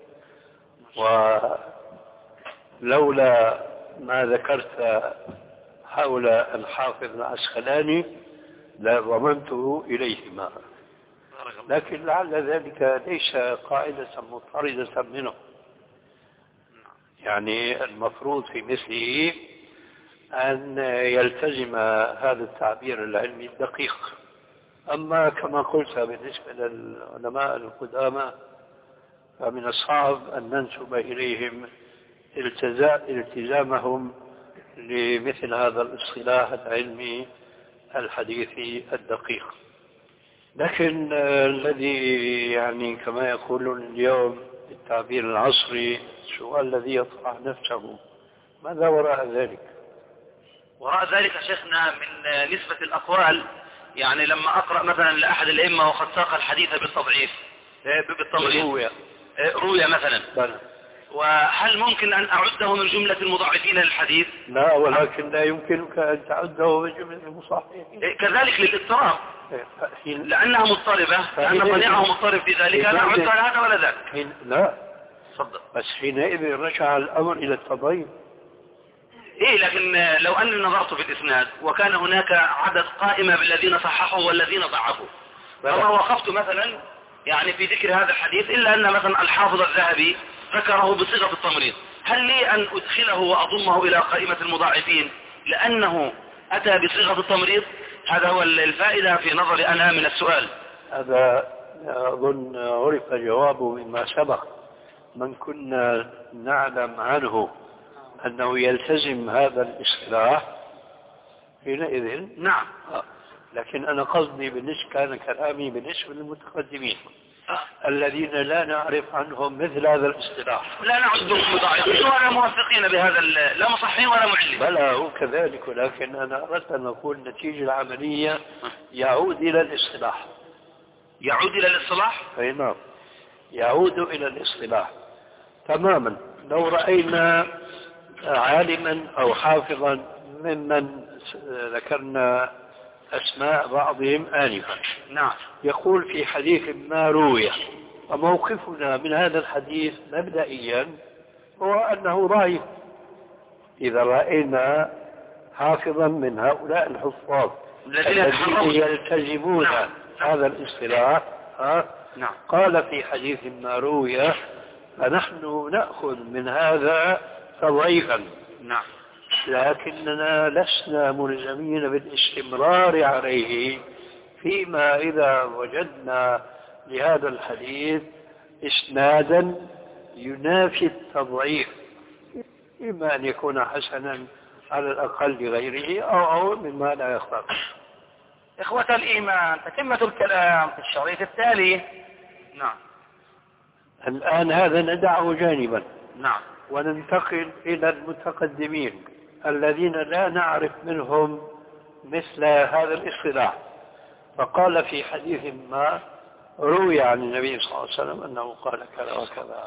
ولولا ما ذكرت حول الحافظ العسقلاني لضمنته إليهما، لكن لعل ذلك ليس قاعدة مضطردة منه، يعني المفروض في مثله أن يلتزم هذا التعبير العلمي الدقيق. أما كما قلت بالنسبة للعلماء القدامى فمن الصعب أن ننسب إليهم التزامهم لمثل هذا الاصطلاح العلمي الحديثي الدقيق. لكن الذي يعني كما يقولون اليوم بالتعبير العصري السؤال الذي يطرح نفسه ماذا وراء ذلك؟ وراء ذلك شيخنا من نسبة الأقوال، يعني لما أقرأ مثلا لأحد الأئمة وقد ساق الحديث بالتضعيف بالتمريض روية مثلا وهل ممكن أن أعده من جملة المضاعفين للحديث؟ لا، ولكن لا يمكنك أن تعده من جملة المصححين. كذلك للاضطراب لأنها مضطربة، لأن صنيعه مضطرب في ذلك لا أعد على هذا ولا ذاك. لا صدق. بس حينئذ رجع الأمر إلى التضعيف. لكن لو أني نظرت في الإسناد وكان هناك عدد قائمة بالذين صححوا والذين ضعفوا فما وقفت مثلا يعني في ذكر هذا الحديث إلا أن مثلا الحافظ الذهبي ذكره بصيغة التمريض، هل لي أن أدخله وأضمه إلى قائمة المضاعفين لأنه أتى بصيغة التمريض؟ هذا هو الفائدة في نظري أنا من السؤال. هذا أظن عرف جوابه مما سبق. من كنا نعلم عنه أنه يلتزم هذا الاصطلاح حينئذ نعم. لكن أنا قصدي كان كلامي بالنسبة للمتقدمين الذين لا نعرف عنهم مثل هذا الاصطلاح، لا نعدهم مضاعفين ولا موثقين بهذا، لا مصححين ولا معلمين. بلى هو كذلك، ولكن أنا أردت أن أقول النتيجة العملية يعود إلى الاصطلاح. يعود إلى الاصطلاح؟ أي نعم، يعود إلى الاصطلاح تماما. لو رأينا عالما أو حافظا ممن ذكرنا أسماء بعضهم آنفا نعم يقول في حديث ما روي، وموقفنا من هذا الحديث مبدئيا هو أنه ضعيف. إذا رأينا حافظا من هؤلاء الحفاظ الذين يلتزمون هذا الاصطلاح قال في حديث ما روي فنحن نأخذ من هذا تضعيفا، لكننا لسنا ملزمين بالاستمرار عليه فيما إذا وجدنا لهذا الحديث إسنادا ينافي التضعيف. إما أن يكون حسنا على الأقل لغيره أو مما لا يخطر. إخوة الإيمان، تتمة الكلام في الشريط التالي. نعم. الآن هذا ندعه جانبا. نعم. وننتقل إلى المتقدمين الذين لا نعرف منهم مثل هذا الاصطلاح. فقال في حديث ما روي عن النبي صلى الله عليه وسلم أنه قال كذا وكذا.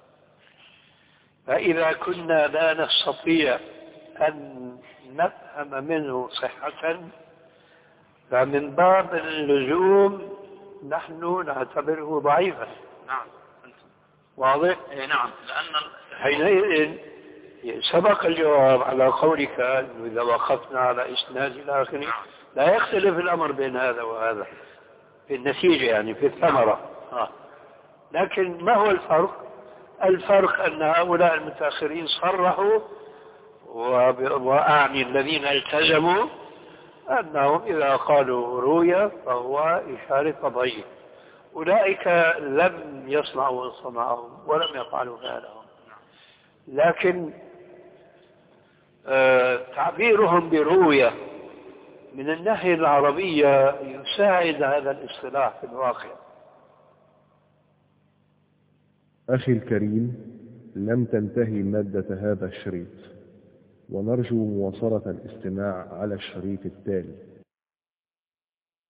فإذا كنا لا نستطيع أن نفهم منه صحة فمن باب اللزوم نحن نعتبره ضعيفا. نعم. واضح؟ نعم. لأن حينئذ سبق الجواب على قولك أنه إذا وقفنا على إسناد الآخر لا يختلف الأمر بين هذا وهذا في النتيجة، يعني في الثمرة. لكن ما هو الفرق؟ الفرق أن هؤلاء المتأخرين صرحوا، وأعني الذين التزموا، أنهم إذا قالوا روية فهو إشارة ضيق. أولئك لم يصنعوا صنعهم ولم يفعلوا فعلهم، لكن تعبيرهم برؤية من الناحية العربية يساعد هذا الاصطلاح في الواقع. أخي الكريم، لم تنتهي مادة هذا الشريط، ونرجو مواصلة الاستماع على الشريط التالي.